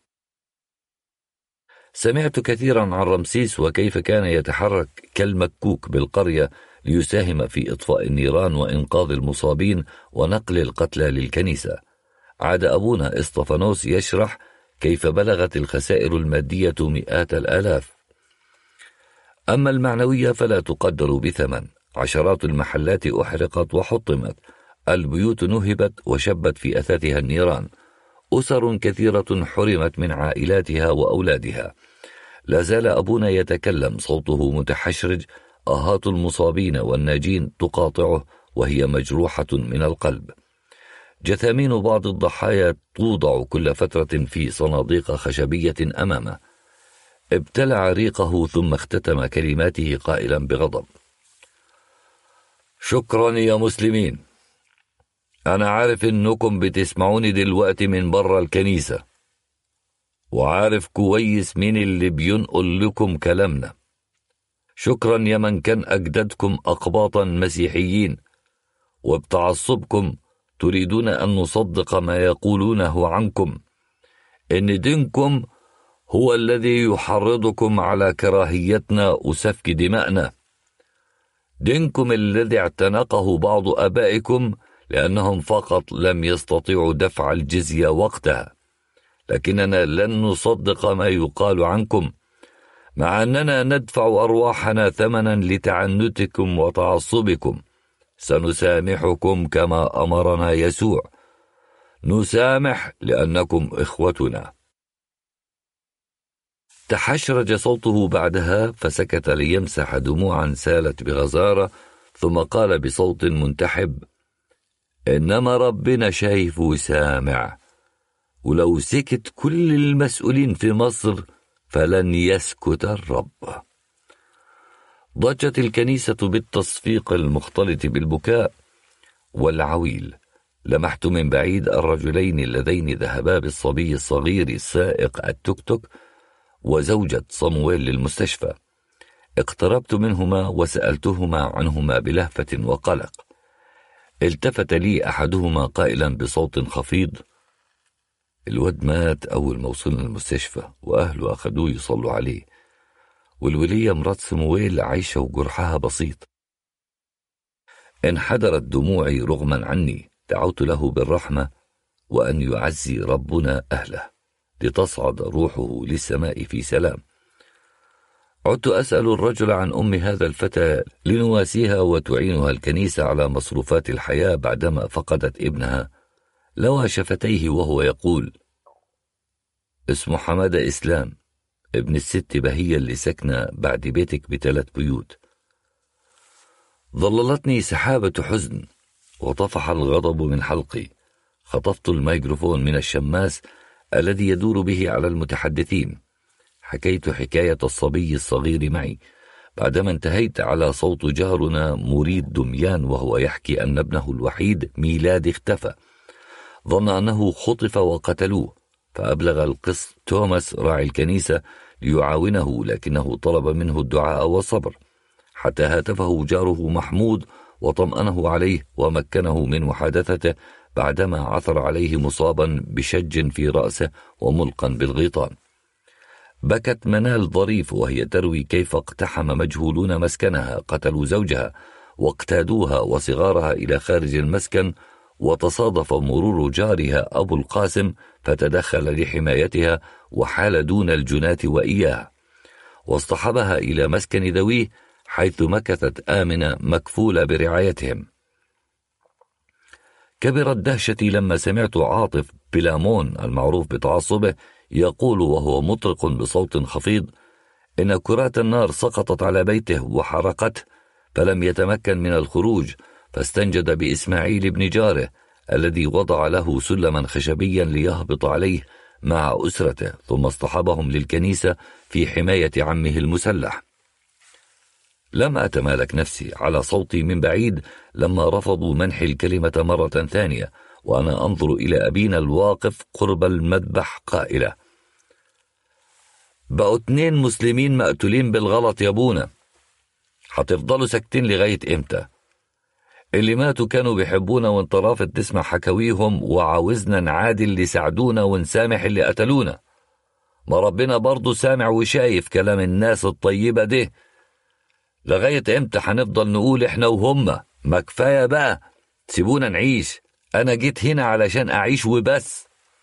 سمعت كثيرا عن رمسيس وكيف كان يتحرك كالمكوك بالقرية ليساهم في إطفاء النيران وإنقاذ المصابين ونقل القتلى للكنيسة. عاد أبونا إسطفانوس يشرح كيف بلغت الخسائر المادية مئات الآلاف، أما المعنوية فلا تقدر بثمن. عشرات المحلات أحرقت وحطمت، البيوت نهبت وشبت في أثاثها النيران، أسر كثيرة حرمت من عائلاتها وأولادها. لا زال أبونا يتكلم، صوته متحشرج، آهات المصابين والناجين تقاطعه وهي مجروحة من القلب. جثامين بعض الضحايا توضع كل فترة في صناديق خشبية أمامه. ابتلع ريقه ثم اختتم كلماته قائلا بغضب: شكرا يا مسلمين، أنا عارف إنكم بتسمعوني دلوقتي من برا الكنيسة، وعارف كويس مين اللي بينقل لكم كلامنا. شكرا يا من كان أجدادكم أقباطا مسيحيين، وبتعصبكم تريدون أن نصدق ما يقولونه عنكم، إن دينكم هو الذي يحرضكم على كراهيتنا وسفك دمائنا. دينكم الذي اعتنقه بعض آبائكم لأنهم فقط لم يستطيعوا دفع الجزية وقتها، لكننا لن نصدق ما يقال عنكم، مع أننا ندفع أرواحنا ثمنا لتعنتكم وتعصبكم. سنسامحكم كما أمرنا يسوع، نسامح لأنكم إخوتنا. تحشرج صوته بعدها فسكت ليمسح دموعا سالت بغزارة، ثم قال بصوت منتحب: إنما ربنا شايف وسامع، ولو سكت كل المسؤولين في مصر فلن يسكت الرب. ضجت الكنيسة بالتصفيق المختلط بالبكاء والعويل. لمحت من بعيد الرجلين اللذين ذهبا بالصبي الصغير السائق التوك توك وزوجة صمويل للمستشفى. اقتربت منهما وسألتهما عنهما بلهفة وقلق. التفت لي أحدهما قائلا بصوت خفيض: الواد مات أول ما وصلنا المستشفى، وأهله أخدوه يصلوا عليه، والولية مرات صمويل عايشة وجرحها بسيط. انحدرت دموعي رغما عني. دعوت له بالرحمة وأن يعزي ربنا أهله لتصعد روحه للسماء في سلام. عدت أسأل الرجل عن أم هذا الفتى لنواسيها وتعينها الكنيسة على مصروفات الحياة بعدما فقدت ابنها. لوى شفتيه وهو يقول: اسمه حمادة إسلام، ابن الست بهية اللي سكنة بعد بيتك بثلاث بيوت. ظللتني سحابة حزن وطفح الغضب من حلقي. خطفت الميكروفون من الشماس الذي يدور به على المتحدثين. حكيت حكاية الصبي الصغير معي. بعدما انتهيت على صوت جارنا مريد دميان وهو يحكي أن ابنه الوحيد ميلاد اختفى. ظن أنه خطف وقتلوه، فأبلغ القس توماس راعي الكنيسة ليعاونه، لكنه طلب منه الدعاء والصبر، حتى هاتفه جاره محمود وطمأنه عليه ومكنه من محادثته بعدما عثر عليه مصابا بشج في رأسه وملقا بالغيطان. بكت منال ظريف وهي تروي كيف اقتحم مجهولون مسكنها، قتلوا زوجها واقتادوها وصغارها إلى خارج المسكن، وتصادف مرور جارها أبو القاسم فتدخل لحمايتها وحال دون الجناة وإياها، واصطحبها إلى مسكن ذويه حيث مكثت آمنة مكفولة برعايتهم. كبرت دهشتي لما سمعت عاطف بلامون المعروف بتعصبه يقول وهو مطرق بصوت خفيض إن كرات النار سقطت على بيته وحرقته، فلم يتمكن من الخروج، فاستنجد بإسماعيل بن جاره الذي وضع له سلما خشبيا ليهبط عليه مع أسرته، ثم اصطحبهم للكنيسة في حماية عمه المسلح. لم أتمالك نفسي على صوتي من بعيد لما رفضوا منحي الكلمة مرة ثانية، وأنا أنظر إلى أبينا الواقف قرب المذبح قائلة: بقوا اتنين مسلمين مقتولين بالغلط يا ابونا، هتفضلوا ساكتين لغاية امتى؟ اللي ماتوا كانوا بيحبونا وانت رافض تسمع حكاويهم وعاوزنا نعادل اللي ساعدونا ونسامح اللي قتلونا. ما ربنا برضو سامع وشايف كلام الناس الطيبة ده. لغاية امتى هنفضل نقول احنا وهم؟ ما كفاية بقى، سيبونا نعيش، انا جيت هنا علشان اعيش وبس.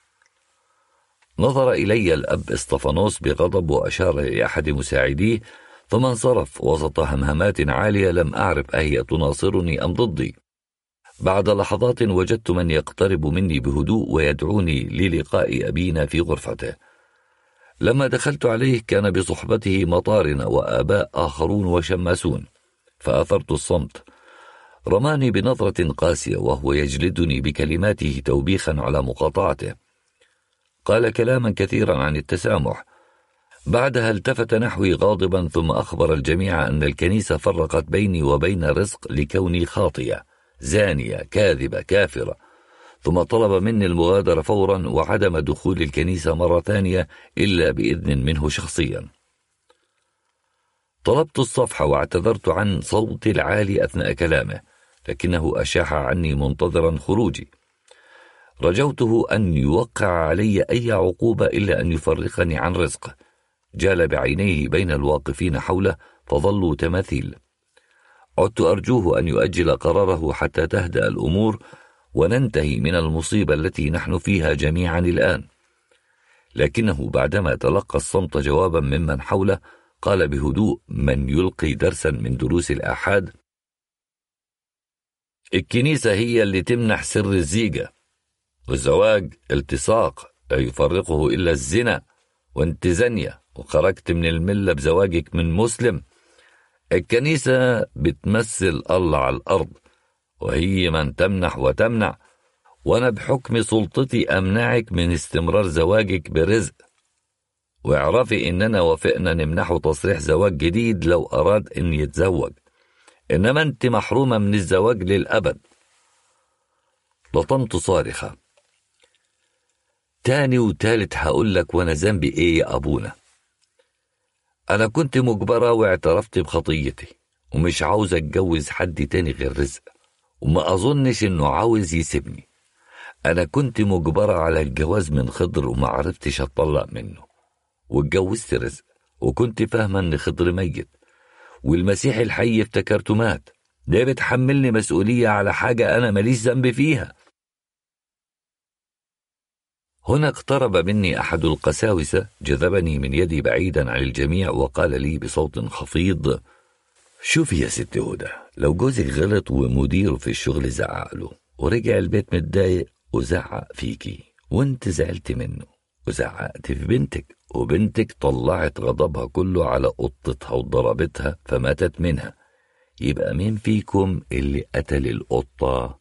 نظر إلي الأب اسطفانوس بغضب وأشار لأحد مساعديه، ثم انصرف وسط همهمات عالية لم أعرف أهي تناصرني أم ضدي. بعد لحظات وجدت من يقترب مني بهدوء ويدعوني للقاء أبينا في غرفته. لما دخلت عليه كان بصحبته مطارنة وآباء آخرون وشماسون، فأثرت الصمت. رماني بنظرة قاسية وهو يجلدني بكلماته توبيخا على مقاطعته. قال كلاما كثيرا عن التسامح، بعدها التفت نحوي غاضبا، ثم أخبر الجميع أن الكنيسة فرقت بيني وبين رزق لكوني خاطئة، زانية، كاذبة، كافرة، ثم طلب مني المغادرة فورا وعدم دخول الكنيسة مرة ثانية إلا بإذن منه شخصيا. طلبت الصفحة واعتذرت عن صوتي العالي أثناء كلامه، لكنه أشاح عني منتظرا خروجي. رجوته أن يوقع علي أي عقوبة إلا أن يفرقني عن رزقه. جال بعينيه بين الواقفين حوله فظلوا تماثيل. عدت أرجوه أن يؤجل قراره حتى تهدأ الأمور وننتهي من المصيبة التي نحن فيها جميعا الآن، لكنه بعدما تلقى الصمت جوابا ممن حوله قال بهدوء من يلقي درسا من دروس الآحاد: الكنيسة هي اللي تمنح سر الزيجة، والزواج التصاق لا يفرقه إلا الزنا، وانت زانية وخرجت من الملة بزواجك من مسلم. الكنيسة بتمثل الله على الأرض، وهي من تمنح وتمنع، وأنا بحكم سلطتي أمنعك من استمرار زواجك برزق. واعرفي إننا وافقنا نمنحه تصريح زواج جديد لو أراد أن يتزوج، إنما أنت محرومة من الزواج للأبد. لطمت صارخة: تاني وتالت هقول لك وأنا ذنبي إيه يا أبونا؟ أنا كنت مجبرة واعترفت بخطيتي، ومش عاوز أتجوز حد تاني غير رزق، وما أظنش إنه عاوز يسيبني. أنا كنت مجبرة على الجواز من خضر وما عرفتش أطلق منه، واتجوزت رزق وكنت فاهمة إن خضر ميت، والمسيح الحي افتكرته مات. ليه بتحملني مسؤولية على حاجة أنا ماليش ذنب فيها؟ هنا اقترب مني أحد القساوسة، جذبني من يدي بعيدا عن الجميع وقال لي بصوت خفيض: شوفي يا ست هدى، لو جوزك غلط ومديره في الشغل زعق له ورجع البيت متضايق وزعق فيكي وانت زعلت منه وزعقت في بنتك، وبنتك طلعت غضبها كله على قطتها وضربتها فماتت منها، يبقى مين فيكم اللي قتل القطة؟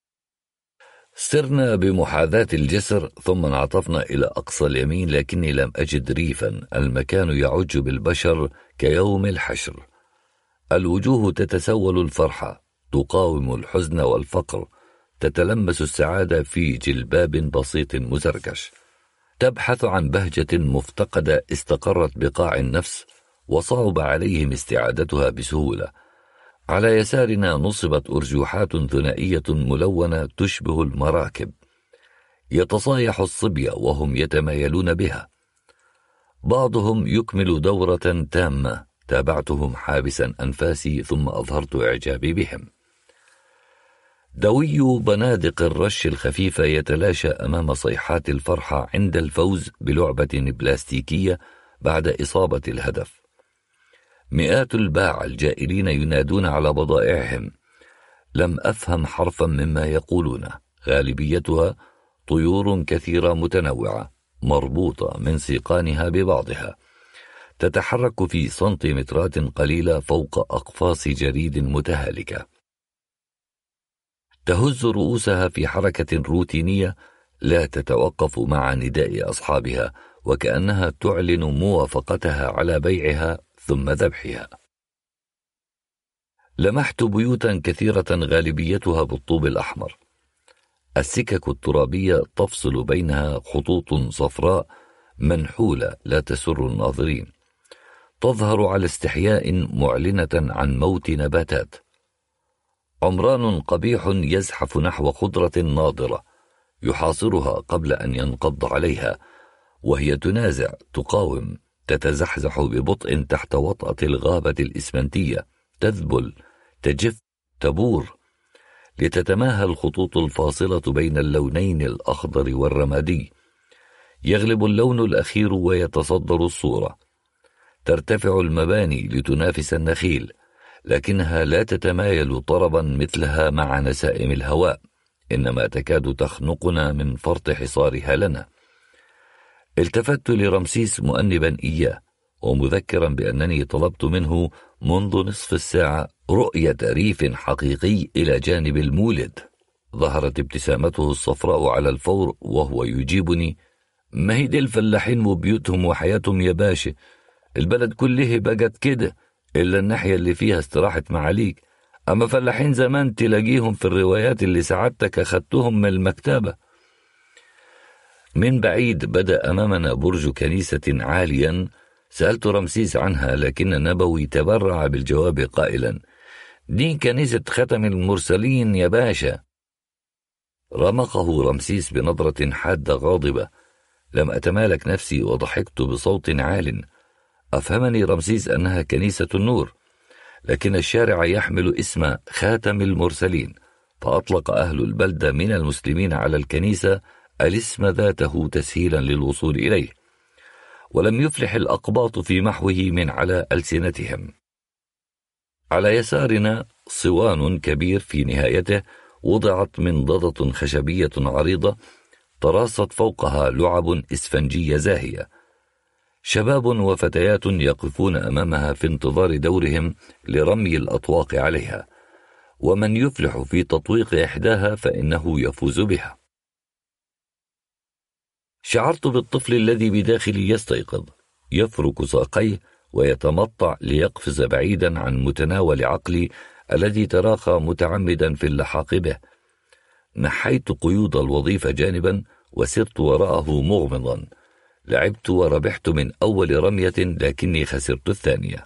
سرنا بمحاذاة الجسر ثم انعطفنا إلى أقصى اليمين، لكني لم أجد ريفا. المكان يعج بالبشر كيوم الحشر. الوجوه تتسول الفرحة، تقاوم الحزن والفقر، تتلمس السعادة في جلباب بسيط مزركش، تبحث عن بهجة مفتقدة استقرت بقاع النفس وصعب عليهم استعادتها بسهولة. على يسارنا نصبت أرجوحات ثنائية ملونة تشبه المراكب، يتصايح الصبية وهم يتمايلون بها، بعضهم يكمل دورة تامة. تابعتهم حابسا أنفاسي ثم أظهرت إعجابي بهم. دوي بنادق الرش الخفيفة يتلاشى أمام صيحات الفرحة عند الفوز بلعبة بلاستيكية بعد إصابة الهدف. مئات الباعة الجائلين ينادون على بضائعهم. لم أفهم حرفا مما يقولون، غالبيتها طيور كثيرة متنوعة مربوطة من سيقانها ببعضها، تتحرك في سنتيمترات قليلة فوق أقفاص جريد متهالكة، تهز رؤوسها في حركة روتينية لا تتوقف مع نداء أصحابها، وكأنها تعلن موافقتها على بيعها ثم ذبحها. لمحت بيوتا كثيرة غالبيتها بالطوب الأحمر، السكك الترابية تفصل بينها خطوط صفراء منحولة لا تسر الناظرين، تظهر على استحياء معلنة عن موت نباتات. عمران قبيح يزحف نحو خضرة ناضرة، يحاصرها قبل أن ينقض عليها، وهي تنازع، تقاوم، تتزحزح ببطء تحت وطأة الغابة الإسمنتية، تذبل، تجف، تبور، لتتماهى الخطوط الفاصلة بين اللونين الأخضر والرمادي. يغلب اللون الأخير ويتصدر الصورة. ترتفع المباني لتنافس النخيل، لكنها لا تتمايل طربا مثلها مع نسائم الهواء، إنما تكاد تخنقنا من فرط حصارها لنا. التفت لرمسيس مؤنبا إياه ومذكرا بأنني طلبت منه منذ نصف الساعة رؤية ريف حقيقي إلى جانب المولد. ظهرت ابتسامته الصفراء على الفور وهو يجيبني: ما هي دي الفلاحين وبيوتهم وحياتهم يا باشا، البلد كلها بقت كده إلا الناحية اللي فيها استراحة معاليك. أما فلاحين زمان تلاقيهم في الروايات اللي سعادتك أخدتهم من المكتبة. من بعيد بدأ أمامنا برج كنيسة عاليا، سألت رمسيس عنها لكن النبوي تبرع بالجواب قائلا: دي كنيسة ختم المرسلين يا باشا. رمقه رمسيس بنظرة حادة غاضبة. لم أتمالك نفسي وضحكت بصوت عال. أفهمني رمسيس أنها كنيسة النور، لكن الشارع يحمل اسم خاتم المرسلين، فأطلق أهل البلدة من المسلمين على الكنيسة الاسم ذاته تسهيلا للوصول إليه، ولم يفلح الأقباط في محوه من على ألسنتهم. على يسارنا صوان كبير في نهايته وضعت منضدة خشبية عريضة تراصت فوقها لعب إسفنجية زاهية. شباب وفتيات يقفون أمامها في انتظار دورهم لرمي الأطواق عليها، ومن يفلح في تطويق إحداها فإنه يفوز بها. شعرت بالطفل الذي بداخلي يستيقظ، يفرك ساقيه ويتمطع ليقفز بعيدا عن متناول عقلي الذي تراخى متعمدا في اللحاق به. نحيت قيود الوظيفة جانبا وسرت وراءه مغمضا. لعبت وربحت من أول رمية لكني خسرت الثانية.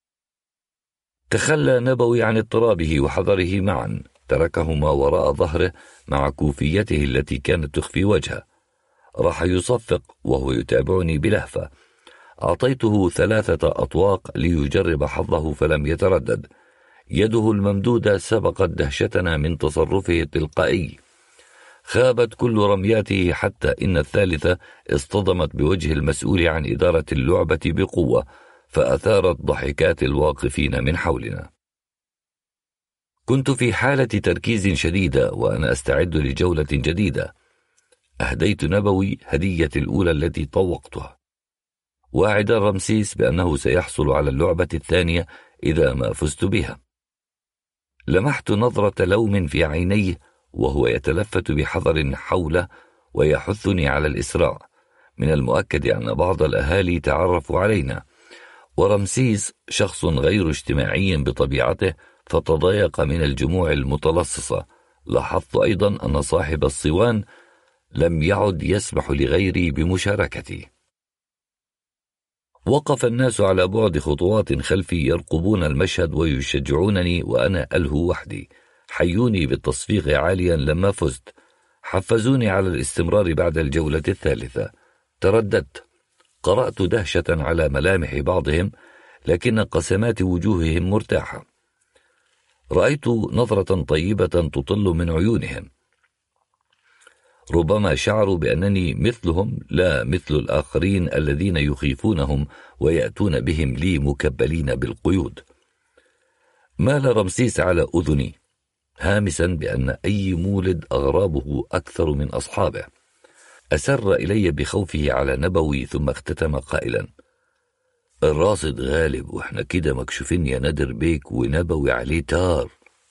تخلى نبوي عن اضطرابه وحذره معا، تركهما وراء ظهره مع كوفيته التي كانت تخفي وجهه. راح يصفق وهو يتابعني بلهفة. أعطيته ثلاثة أطواق ليجرب حظه فلم يتردد. يده الممدودة سبقت دهشتنا من تصرفه التلقائي. خابت كل رمياته حتى إن الثالثة اصطدمت بوجه المسؤول عن إدارة اللعبة بقوة، فأثارت ضحكات الواقفين من حولنا. كنت في حالة تركيز شديدة وأنا أستعد لجولة جديدة. أهديت نبوي هدية الأولى التي طوقتها، واعدا رمسيس بأنه سيحصل على اللعبة الثانية إذا ما فزت بها. لمحت نظرة لوم في عينيه وهو يتلفت بحذر حوله ويحثني على الإسراع. من المؤكد أن بعض الأهالي تعرفوا علينا، ورمسيس شخص غير اجتماعي بطبيعته فتضايق من الجموع المتلصصة. لاحظت أيضا أن صاحب الصوان لم يعد يسمح لغيري بمشاركتي. وقف الناس على بعد خطوات خلفي يرقبون المشهد ويشجعونني وأنا ألهو وحدي. حيوني بالتصفيق عاليا لما فزت، حفزوني على الاستمرار بعد الجولة الثالثة. ترددت، قرأت دهشة على ملامح بعضهم لكن قسمات وجوههم مرتاحة. رأيت نظرة طيبة تطل من عيونهم. ربما شعروا بأنني مثلهم لا مثل الآخرين الذين يخيفونهم ويأتون بهم لي مكبلين بالقيود. مال رمسيس على أذني هامسا بأن أي مولد أغرابه أكثر من أصحابه. أسر إلي بخوفه على نبوي ثم اختتم قائلا: الراصد غالب وإحنا كده مكشوفين يا نادر بيك ونبوي عليه تار.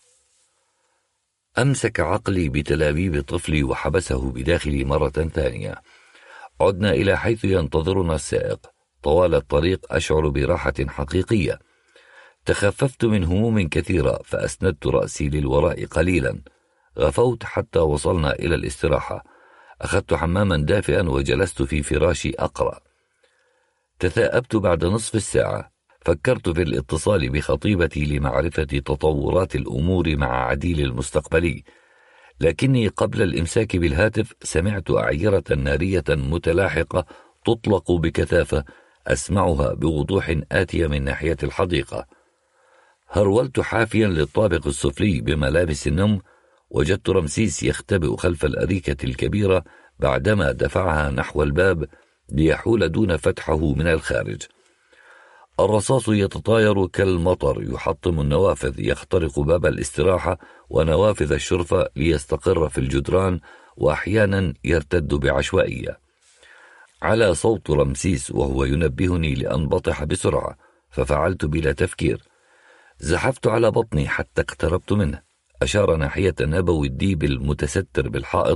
أمسك عقلي بتلابيب طفلي وحبسه بداخلي مرة ثانية. عدنا إلى حيث ينتظرنا السائق. طوال الطريق أشعر براحة حقيقية. تخففت من هموم كثيرة فأسندت رأسي للوراء قليلا. غفوت حتى وصلنا إلى الاستراحة. أخذت حماما دافئا وجلست في فراشي أقرأ. تثاءبت بعد نصف الساعة. فكرت في الاتصال بخطيبتي لمعرفة تطورات الأمور مع عديل المستقبلي، لكني قبل الإمساك بالهاتف سمعت أعيرة نارية متلاحقة تطلق بكثافة، أسمعها بوضوح آتية من ناحية الحديقة. هرولت حافيا للطابق السفلي بملابس النوم. وجدت رمسيس يختبئ خلف الأريكة الكبيرة بعدما دفعها نحو الباب ليحول دون فتحه من الخارج. الرصاص يتطاير كالمطر يحطم النوافذ، يخترق باب الاستراحة ونوافذ الشرفة ليستقر في الجدران، وأحيانا يرتد بعشوائية. على صوت رمسيس وهو ينبهني لأنبطح بسرعة، ففعلت بلا تفكير. زحفت على بطني حتى اقتربت منه. أشار ناحية نبوي الديب المتستر بالحائط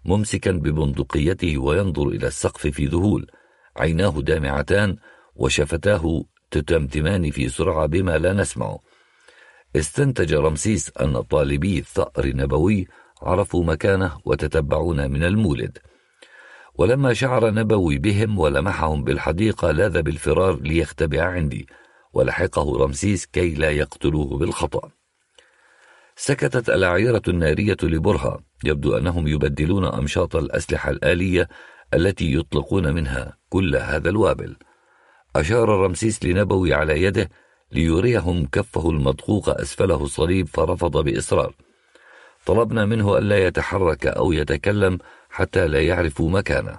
ممسكا ببندقيته وينظر إلى السقف في ذهول، عيناه دامعتان وشفتاه تتمتمان في سرعة بما لا نسمعه. استنتج رمسيس أن طالبي الثأر النبوي عرفوا مكانه وتتبعون من المولد، ولما شعر نبوي بهم ولمحهم بالحديقة لاذ بالفرار ليختبئ عندي، ولحقه رمسيس كي لا يقتلوه بالخطأ. سكتت الأعيرة النارية لبرهة، يبدو أنهم يبدلون أمشاط الأسلحة الآلية التي يطلقون منها كل هذا الوابل. أشار رمسيس لنبوي على يده ليريهم كفه المدقوق أسفله الصليب، فرفض بإصرار. طلبنا منه ألا يتحرك أو يتكلم حتى لا يعرفوا مكانه.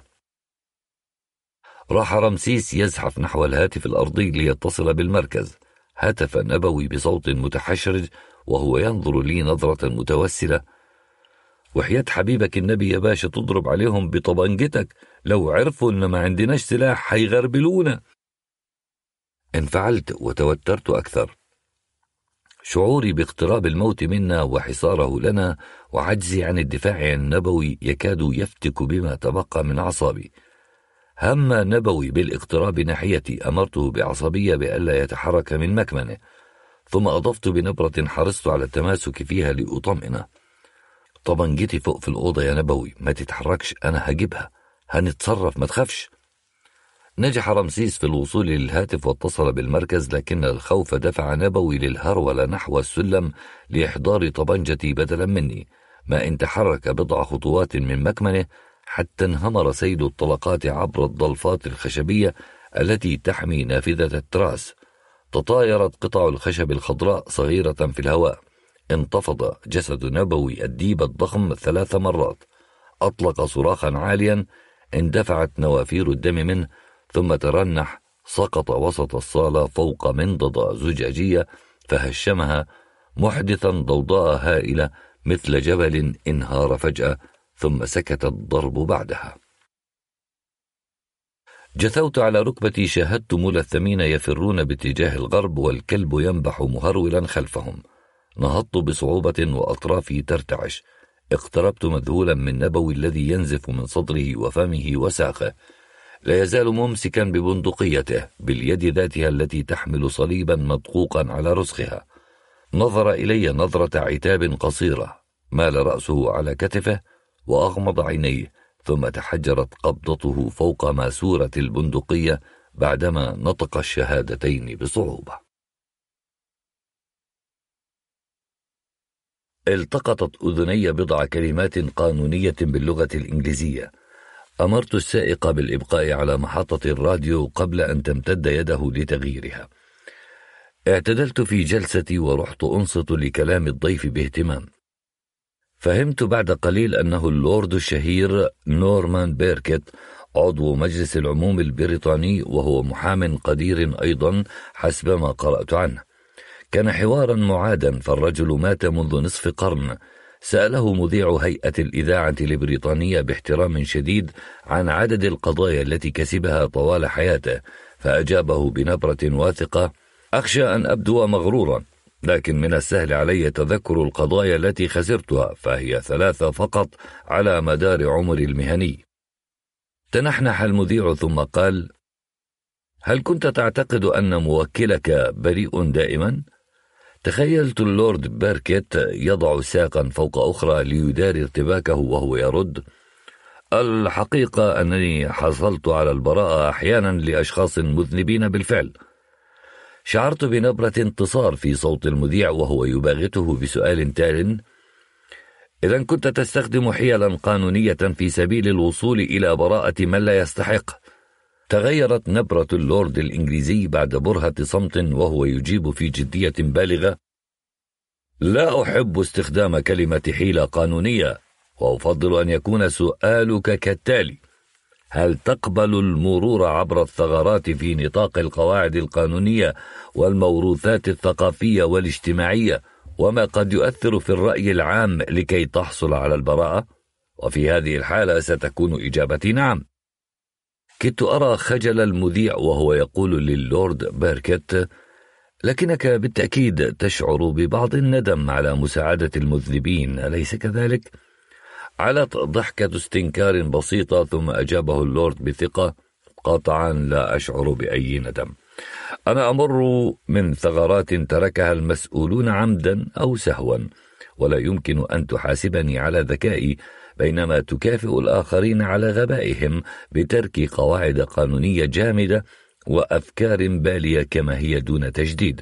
راح رمسيس يزحف نحو الهاتف الأرضي ليتصل بالمركز. هتف نبوي بصوت متحشرج وهو ينظر لي نظرة متوسلة: وحياة حبيبك النبي يا باشا تضرب عليهم بطبنجتك، لو عرفوا إن ما عندناش سلاح حيغربلونا. انفعلت وتوترت أكثر. شعوري باقتراب الموت منا وحصاره لنا وعجزي عن الدفاع عن النبوي يكاد يفتك بما تبقى من أعصابي. هم نبوي بالاقتراب ناحيتي، أمرته بعصبية بألا يتحرك من مكمنه، ثم أضفت بنبرة حرصت على التماسك فيها لأطمئنه: طبنجتي فوق في الأوضة يا نبوي، ما تتحركش، أنا هجيبها، هنتصرف، ما تخافش. نجح رمسيس في الوصول للهاتف واتصل بالمركز، لكن الخوف دفع نبوي للهرولة نحو السلم لإحضار طبنجتي بدلا مني. ما إن تحرك بضع خطوات من مكمنه حتى انهمر سيل الطلقات عبر الضلفات الخشبية التي تحمي نافذة التراس. تطايرت قطع الخشب الخضراء صغيرة في الهواء. انتفض جسد نبوي الديب الضخم ثلاث مرات. أطلق صراخا عاليا، اندفعت نوافير الدم منه، ثم ترنح، سقط وسط الصالة فوق منضدة زجاجية فهشمها، محدثا ضوضاء هائلة مثل جبل انهار فجأة، ثم سكت الضرب بعدها. جثوت على ركبتي، شاهدت ملثمين يفرون باتجاه الغرب والكلب ينبح مهرولا خلفهم. نهضت بصعوبة وأطرافي ترتعش. اقتربت مذهولا من نبوي الذي ينزف من صدره وفمه وساقه، لا يزال ممسكا ببندقيته باليد ذاتها التي تحمل صليبا مدقوقا على رسخها. نظر إلي نظرة عتاب قصيرة، مال رأسه على كتفه وأغمض عينيه، ثم تحجرت قبضته فوق ماسورة البندقية بعدما نطق الشهادتين بصعوبة. التقطت أذني بضع كلمات قانونية باللغة الإنجليزية. أمرت السائق بالإبقاء على محطة الراديو قبل أن تمتد يده لتغييرها. اعتدلت في جلستي ورحت أنصت لكلام الضيف باهتمام. فهمت بعد قليل أنه اللورد الشهير نورمان بيركت، عضو مجلس العموم البريطاني، وهو محام قدير أيضا حسب ما قرأت عنه. كان حوارا معادا، فالرجل مات منذ نصف قرن. سأله مذيع هيئة الإذاعة البريطانية باحترام شديد عن عدد القضايا التي كسبها طوال حياته، فأجابه بنبرة واثقة: أخشى أن أبدو مغرورا، لكن من السهل علي تذكر القضايا التي خسرتها، فهي ثلاثة فقط على مدار عمري المهني. تنحنح المذيع ثم قال: هل كنت تعتقد أن موكلك بريء دائما؟ تخيلت اللورد بيركت يضع ساقا فوق أخرى ليداري ارتباكه وهو يرد: الحقيقة أنني حصلت على البراءة أحيانا لأشخاص مذنبين بالفعل. شعرت بنبرة انتصار في صوت المذيع وهو يباغته بسؤال تال: إذا كنت تستخدم حيلا قانونية في سبيل الوصول إلى براءة من لا يستحق. تغيرت نبرة اللورد الإنجليزي بعد برهة صمت وهو يجيب في جدية بالغة: لا أحب استخدام كلمة حيلة قانونية، وأفضل أن يكون سؤالك كالتالي: هل تقبل المرور عبر الثغرات في نطاق القواعد القانونية والموروثات الثقافية والاجتماعية وما قد يؤثر في الرأي العام لكي تحصل على البراءة؟ وفي هذه الحالة ستكون إجابتي نعم. كنت أرى خجل المذيع وهو يقول للورد بيركت: لكنك بالتأكيد تشعر ببعض الندم على مساعدة المذنبين، أليس كذلك؟ علت ضحكة استنكار بسيطة، ثم أجابه اللورد بثقة: قطعا لا أشعر بأي ندم. أنا أمر من ثغرات تركها المسؤولون عمدا أو سهوا، ولا يمكن أن تحاسبني على ذكائي بينما تكافئ الآخرين على غبائهم بترك قواعد قانونية جامدة وأفكار بالية كما هي دون تجديد.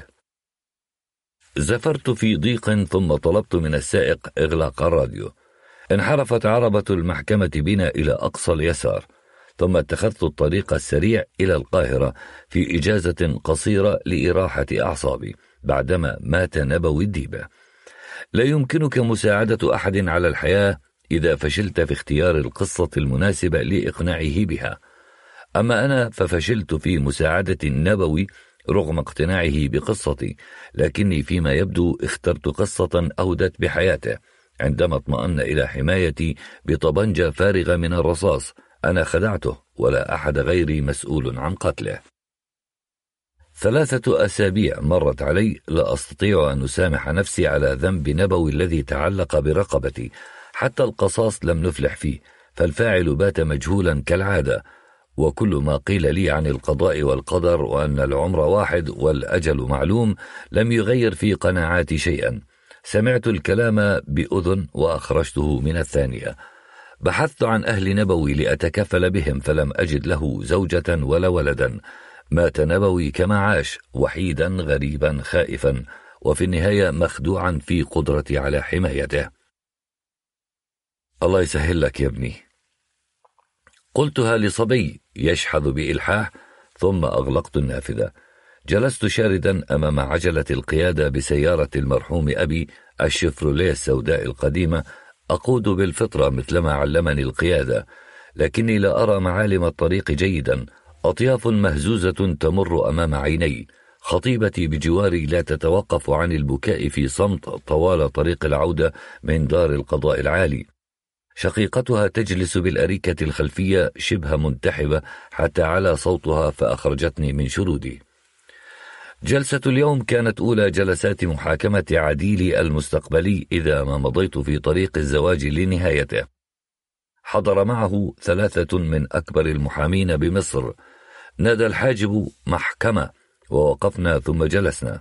زفرت في ضيق ثم طلبت من السائق إغلاق الراديو. انحرفت عربة المحكمة بنا إلى أقصى اليسار، ثم اتخذت الطريق السريع إلى القاهرة في إجازة قصيرة لإراحة أعصابي بعدما مات نبوي الديبة. لا يمكنك مساعدة أحد على الحياة إذا فشلت في اختيار القصة المناسبة لإقناعه بها، أما أنا ففشلت في مساعدة النبوي رغم اقتناعه بقصتي، لكني فيما يبدو اخترت قصة أودت بحياته. عندما اطمأن إلى حمايتي بطبنجة فارغة من الرصاص، أنا خدعته ولا أحد غيري مسؤول عن قتله. ثلاثة أسابيع مرت علي لا أستطيع أن أسامح نفسي على ذنب نبوي الذي تعلق برقبتي. حتى القصاص لم نفلح فيه، فالفاعل بات مجهولا كالعادة، وكل ما قيل لي عن القضاء والقدر وأن العمر واحد والأجل معلوم لم يغير في قناعاتي شيئا. سمعت الكلام بأذن وأخرجته من الثانية. بحثت عن أهل نبوي لأتكفل بهم، فلم أجد له زوجة ولا ولدا. مات نبوي كما عاش، وحيدا غريبا خائفا، وفي النهاية مخدوعا في قدرتي على حمايته. الله يسهل لك يا ابني، قلتها لصبي يشحذ بإلحاح، ثم أغلقت النافذة. جلست شاردا أمام عجلة القيادة بسيارة المرحوم أبي الشيفروليه السوداء القديمة، أقود بالفطرة مثلما علمني القيادة، لكني لا أرى معالم الطريق جيدا. أطياف مهزوزة تمر أمام عيني. خطيبتي بجواري لا تتوقف عن البكاء في صمت طوال طريق العودة من دار القضاء العالي. شقيقتها تجلس بالأريكة الخلفية شبه منتحبة حتى على صوتها، فأخرجتني من شرودي. جلسة اليوم كانت أولى جلسات محاكمة عديلي المستقبلي إذا ما مضيت في طريق الزواج لنهايته. حضر معه ثلاثة من أكبر المحامين بمصر. نادى الحاجب محكمة، ووقفنا ثم جلسنا.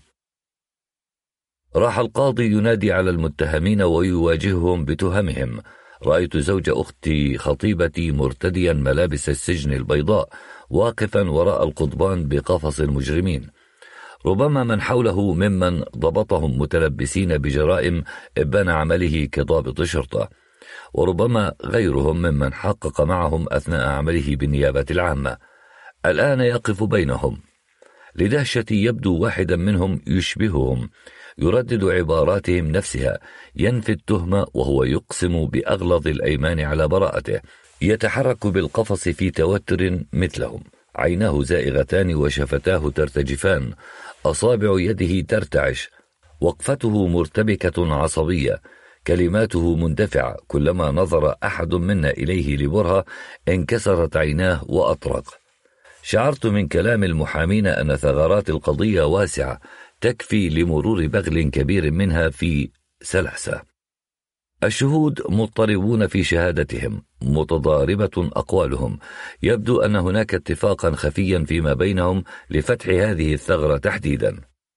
راح القاضي ينادي على المتهمين ويواجههم بتهمهم. رأيت زوج أختي خطيبتي مرتديا ملابس السجن البيضاء، واقفا وراء القضبان بقفص المجرمين. ربما من حوله ممن ضبطهم متلبسين بجرائم إبان عمله كضابط شرطة، وربما غيرهم ممن حقق معهم أثناء عمله بالنيابة العامة. الآن يقف بينهم. لدهشتي يبدو واحدا منهم يشبههم، يردد عباراتهم نفسها، ينفي التهمة وهو يقسم بأغلظ الأيمان على براءته، يتحرك بالقفص في توتر مثلهم، عيناه زائغتان وشفتاه ترتجفان، أصابع يده ترتعش، وقفته مرتبكة عصبية، كلماته مندفعة. كلما نظر أحد منا إليه لبرهة انكسرت عيناه وأطرق. شعرت من كلام المحامين أن ثغرات القضية واسعة، تكفي لمرور بغل كبير منها في سلحسة. الشهود مضطربون في شهادتهم، متضاربة أقوالهم. يبدو أن هناك اتفاقا خفيا فيما بينهم لفتح هذه الثغرة تحديدا.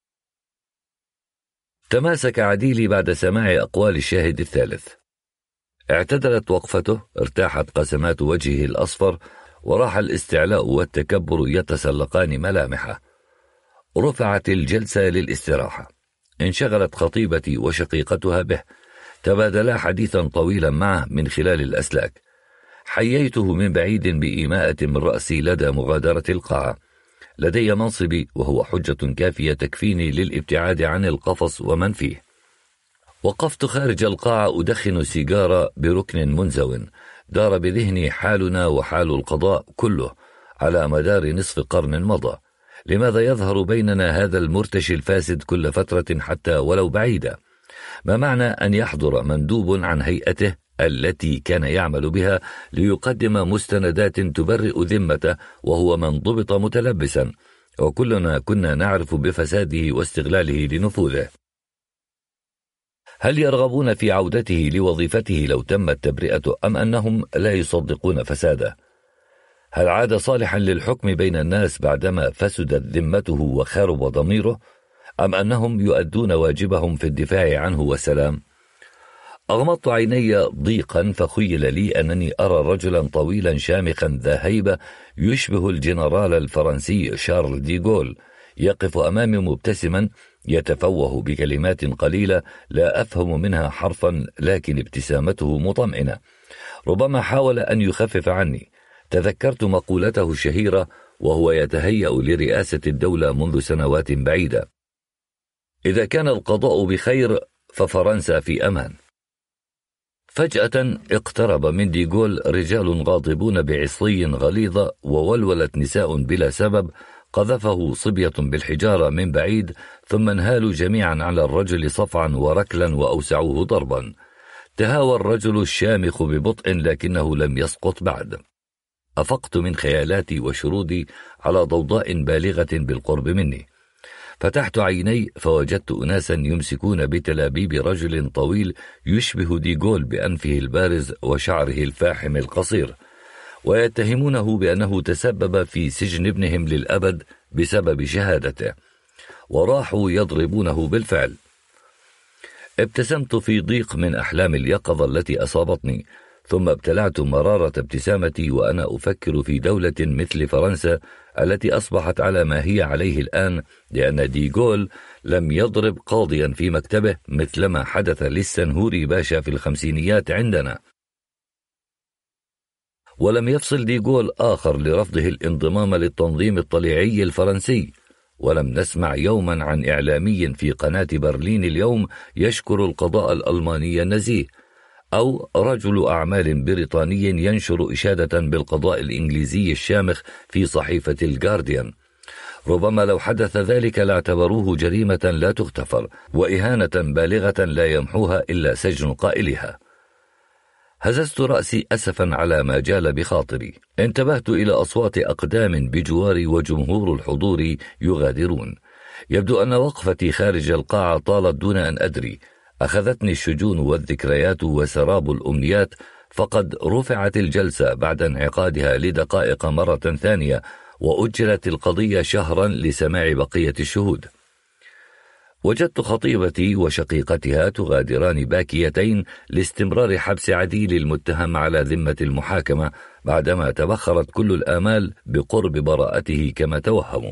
تماسك عديلي بعد سماع أقوال الشاهد الثالث. اعتدلت وقفته، ارتاحت قسمات وجهه الأصفر، وراح الاستعلاء والتكبر يتسلقان ملامحه. رفعت الجلسة للاستراحة. انشغلت خطيبتي وشقيقتها به، تبادلا حديثا طويلا معه من خلال الأسلاك. حييته من بعيد بإيماءة من رأسي لدى مغادرة القاعة. لدي منصبي، وهو حجة كافية تكفيني للابتعاد عن القفص ومن فيه. وقفت خارج القاعة أدخن سيجارة بركن منزو. دار بذهني حالنا وحال القضاء كله على مدار نصف قرن مضى. لماذا يظهر بيننا هذا المرتشي الفاسد كل فترة حتى ولو بعيدة؟ ما معنى أن يحضر مندوب عن هيئته التي كان يعمل بها ليقدم مستندات تبرئ ذمته وهو من ضبط متلبسا، وكلنا كنا نعرف بفساده واستغلاله لنفوذه؟ هل يرغبون في عودته لوظيفته لو تمت تبرئته أم أنهم لا يصدقون فساده؟ هل عاد صالحا للحكم بين الناس بعدما فسدت ذمته وخرب ضميره، أم أنهم يؤدون واجبهم في الدفاع عنه والسلام؟ أغمضت عيني ضيقا فخيل لي أنني أرى رجلا طويلا شامخا ذا هيبة يشبه الجنرال الفرنسي شارل دي غول يقف أمامي مبتسما يتفوه بكلمات قليلة لا أفهم منها حرفا، لكن ابتسامته مطمئنة. ربما حاول أن يخفف عني. تذكرت مقولته الشهيرة وهو يتهيأ لرئاسة الدولة منذ سنوات بعيدة: إذا كان القضاء بخير ففرنسا في أمان. فجأة اقترب من دي غول رجال غاضبون بعصي غليظة، وولولت نساء بلا سبب، قذفه صبية بالحجارة من بعيد، ثم انهالوا جميعا على الرجل صفعا وركلا وأوسعوه ضربا. تهاوى الرجل الشامخ ببطء لكنه لم يسقط بعد. أفقت من خيالاتي وشرودي على ضوضاء بالغة بالقرب مني. فتحت عيني فوجدت أناسا يمسكون بتلابيب رجل طويل يشبه دي غول بأنفه البارز وشعره الفاحم القصير، ويتهمونه بأنه تسبب في سجن ابنهم للأبد بسبب شهادته، وراحوا يضربونه بالفعل. ابتسمت في ضيق من أحلام اليقظة التي أصابتني، ثم ابتلعت مرارة ابتسامتي وأنا أفكر في دولة مثل فرنسا التي أصبحت على ما هي عليه الآن، لأن دي غول لم يضرب قاضيا في مكتبه مثلما حدث للسنهوري باشا في الخمسينيات عندنا، ولم يفصل دي غول آخر لرفضه الانضمام للتنظيم الطليعي الفرنسي، ولم نسمع يوما عن إعلامي في قناة برلين اليوم يشكر القضاء الألماني النزيه، أو رجل أعمال بريطاني ينشر إشادة بالقضاء الإنجليزي الشامخ في صحيفة الجارديان. ربما لو حدث ذلك لاعتبروه جريمة لا تغتفر وإهانة بالغة لا يمحوها إلا سجن قائلها. هززت رأسي أسفا على ما جال بخاطري. انتبهت إلى أصوات أقدام بجواري وجمهور الحضور يغادرون. يبدو أن وقفتي خارج القاعة طالت دون أن أدري. أخذتني الشجون والذكريات وسراب الأمنيات، فقد رفعت الجلسة بعد انعقادها لدقائق مرة ثانية، وأجلت القضية شهرا لسماع بقية الشهود. وجدت خطيبتي وشقيقتها تغادران باكيتين لاستمرار حبس عديل المتهم على ذمة المحاكمة، بعدما تبخرت كل الآمال بقرب براءته كما توهموا.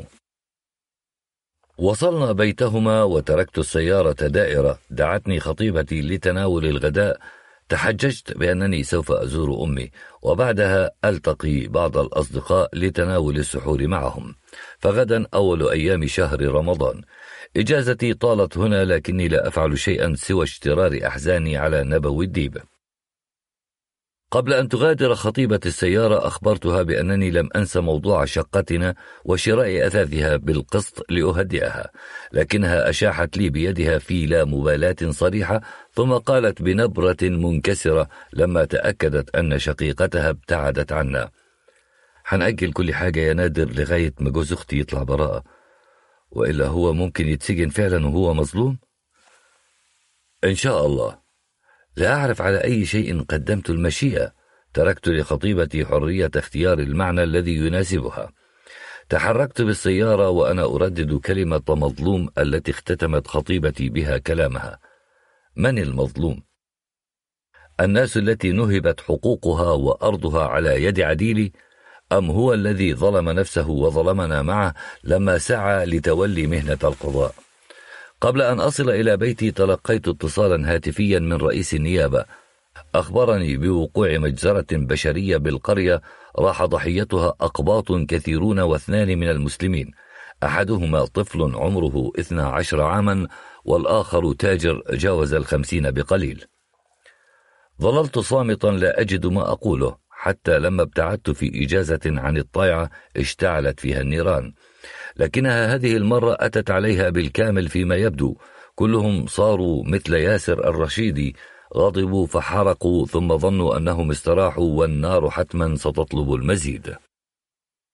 وصلنا بيتهما وتركت السيارة دائرة. دعتني خطيبتي لتناول الغداء. تحججت بأنني سوف أزور أمي، وبعدها ألتقي بعض الأصدقاء لتناول السحور معهم. فغدا أول أيام شهر رمضان. إجازتي طالت هنا، لكني لا أفعل شيئا سوى اشترار أحزاني على نبو الديب. قبل أن تغادر خطيبة السيارة أخبرتها بأنني لم أنس موضوع شقتنا وشراء أثاثها بالقسط لأهدئها، لكنها أشاحت لي بيدها في لا مبالاة صريحة، ثم قالت بنبرة منكسرة لما تأكدت أن شقيقتها ابتعدت عنا: حنأجل كل حاجة يا نادر لغاية ما جوز أختي يطلع براءة، وإلا هو ممكن يتسجن فعلا وهو مظلوم. إن شاء الله. لا أعرف على أي شيء قدمت المشيئة. تركت لخطيبتي حرية اختيار المعنى الذي يناسبها. تحركت بالسيارة وأنا أردد كلمة مظلوم التي اختتمت خطيبتي بها كلامها. من المظلوم؟ الناس التي نهبت حقوقها وأرضها على يد عديلي، أم هو الذي ظلم نفسه وظلمنا معه لما سعى لتولي مهنة القضاء؟ قبل أن أصل إلى بيتي تلقيت اتصالا هاتفيا من رئيس النيابة، أخبرني بوقوع مجزرة بشرية بالقرية راح ضحيتها أقباط كثيرون واثنان من المسلمين، أحدهما طفل عمره اثنى عشر عاما، والآخر تاجر جاوز الخمسين بقليل. ظللت صامتا لا أجد ما أقوله، حتى لما ابتعدت في إجازة عن الطايعة اشتعلت فيها النيران، لكنها هذه المرة أتت عليها بالكامل فيما يبدو. كلهم صاروا مثل ياسر الرشيدي، غضبوا فحرقوا ثم ظنوا أنهم استراحوا والنار حتما ستطلب المزيد.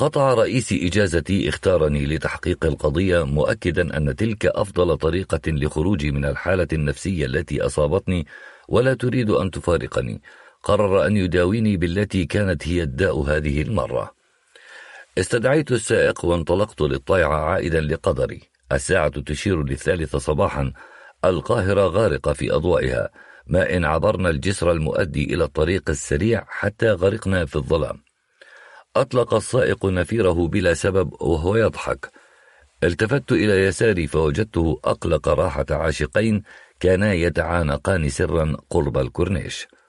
قطع رئيس إجازتي اختارني لتحقيق القضية، مؤكدا أن تلك أفضل طريقة لخروجي من الحالة النفسية التي أصابتني، ولا تريد أن تفارقني. قرر أن يداويني بالتي كانت هي الداء هذه المرة. استدعيت السائق وانطلقت للطيعة عائدا لقدري. الساعة تشير للثالثة صباحا، القاهرة غارقة في أضوائها، ما إن عبرنا الجسر المؤدي إلى الطريق السريع حتى غرقنا في الظلام. أطلق السائق نفيره بلا سبب وهو يضحك. التفت إلى يساري فوجدته أقلق راحة عاشقين كانا يتعانقان سرا قرب الكورنيش.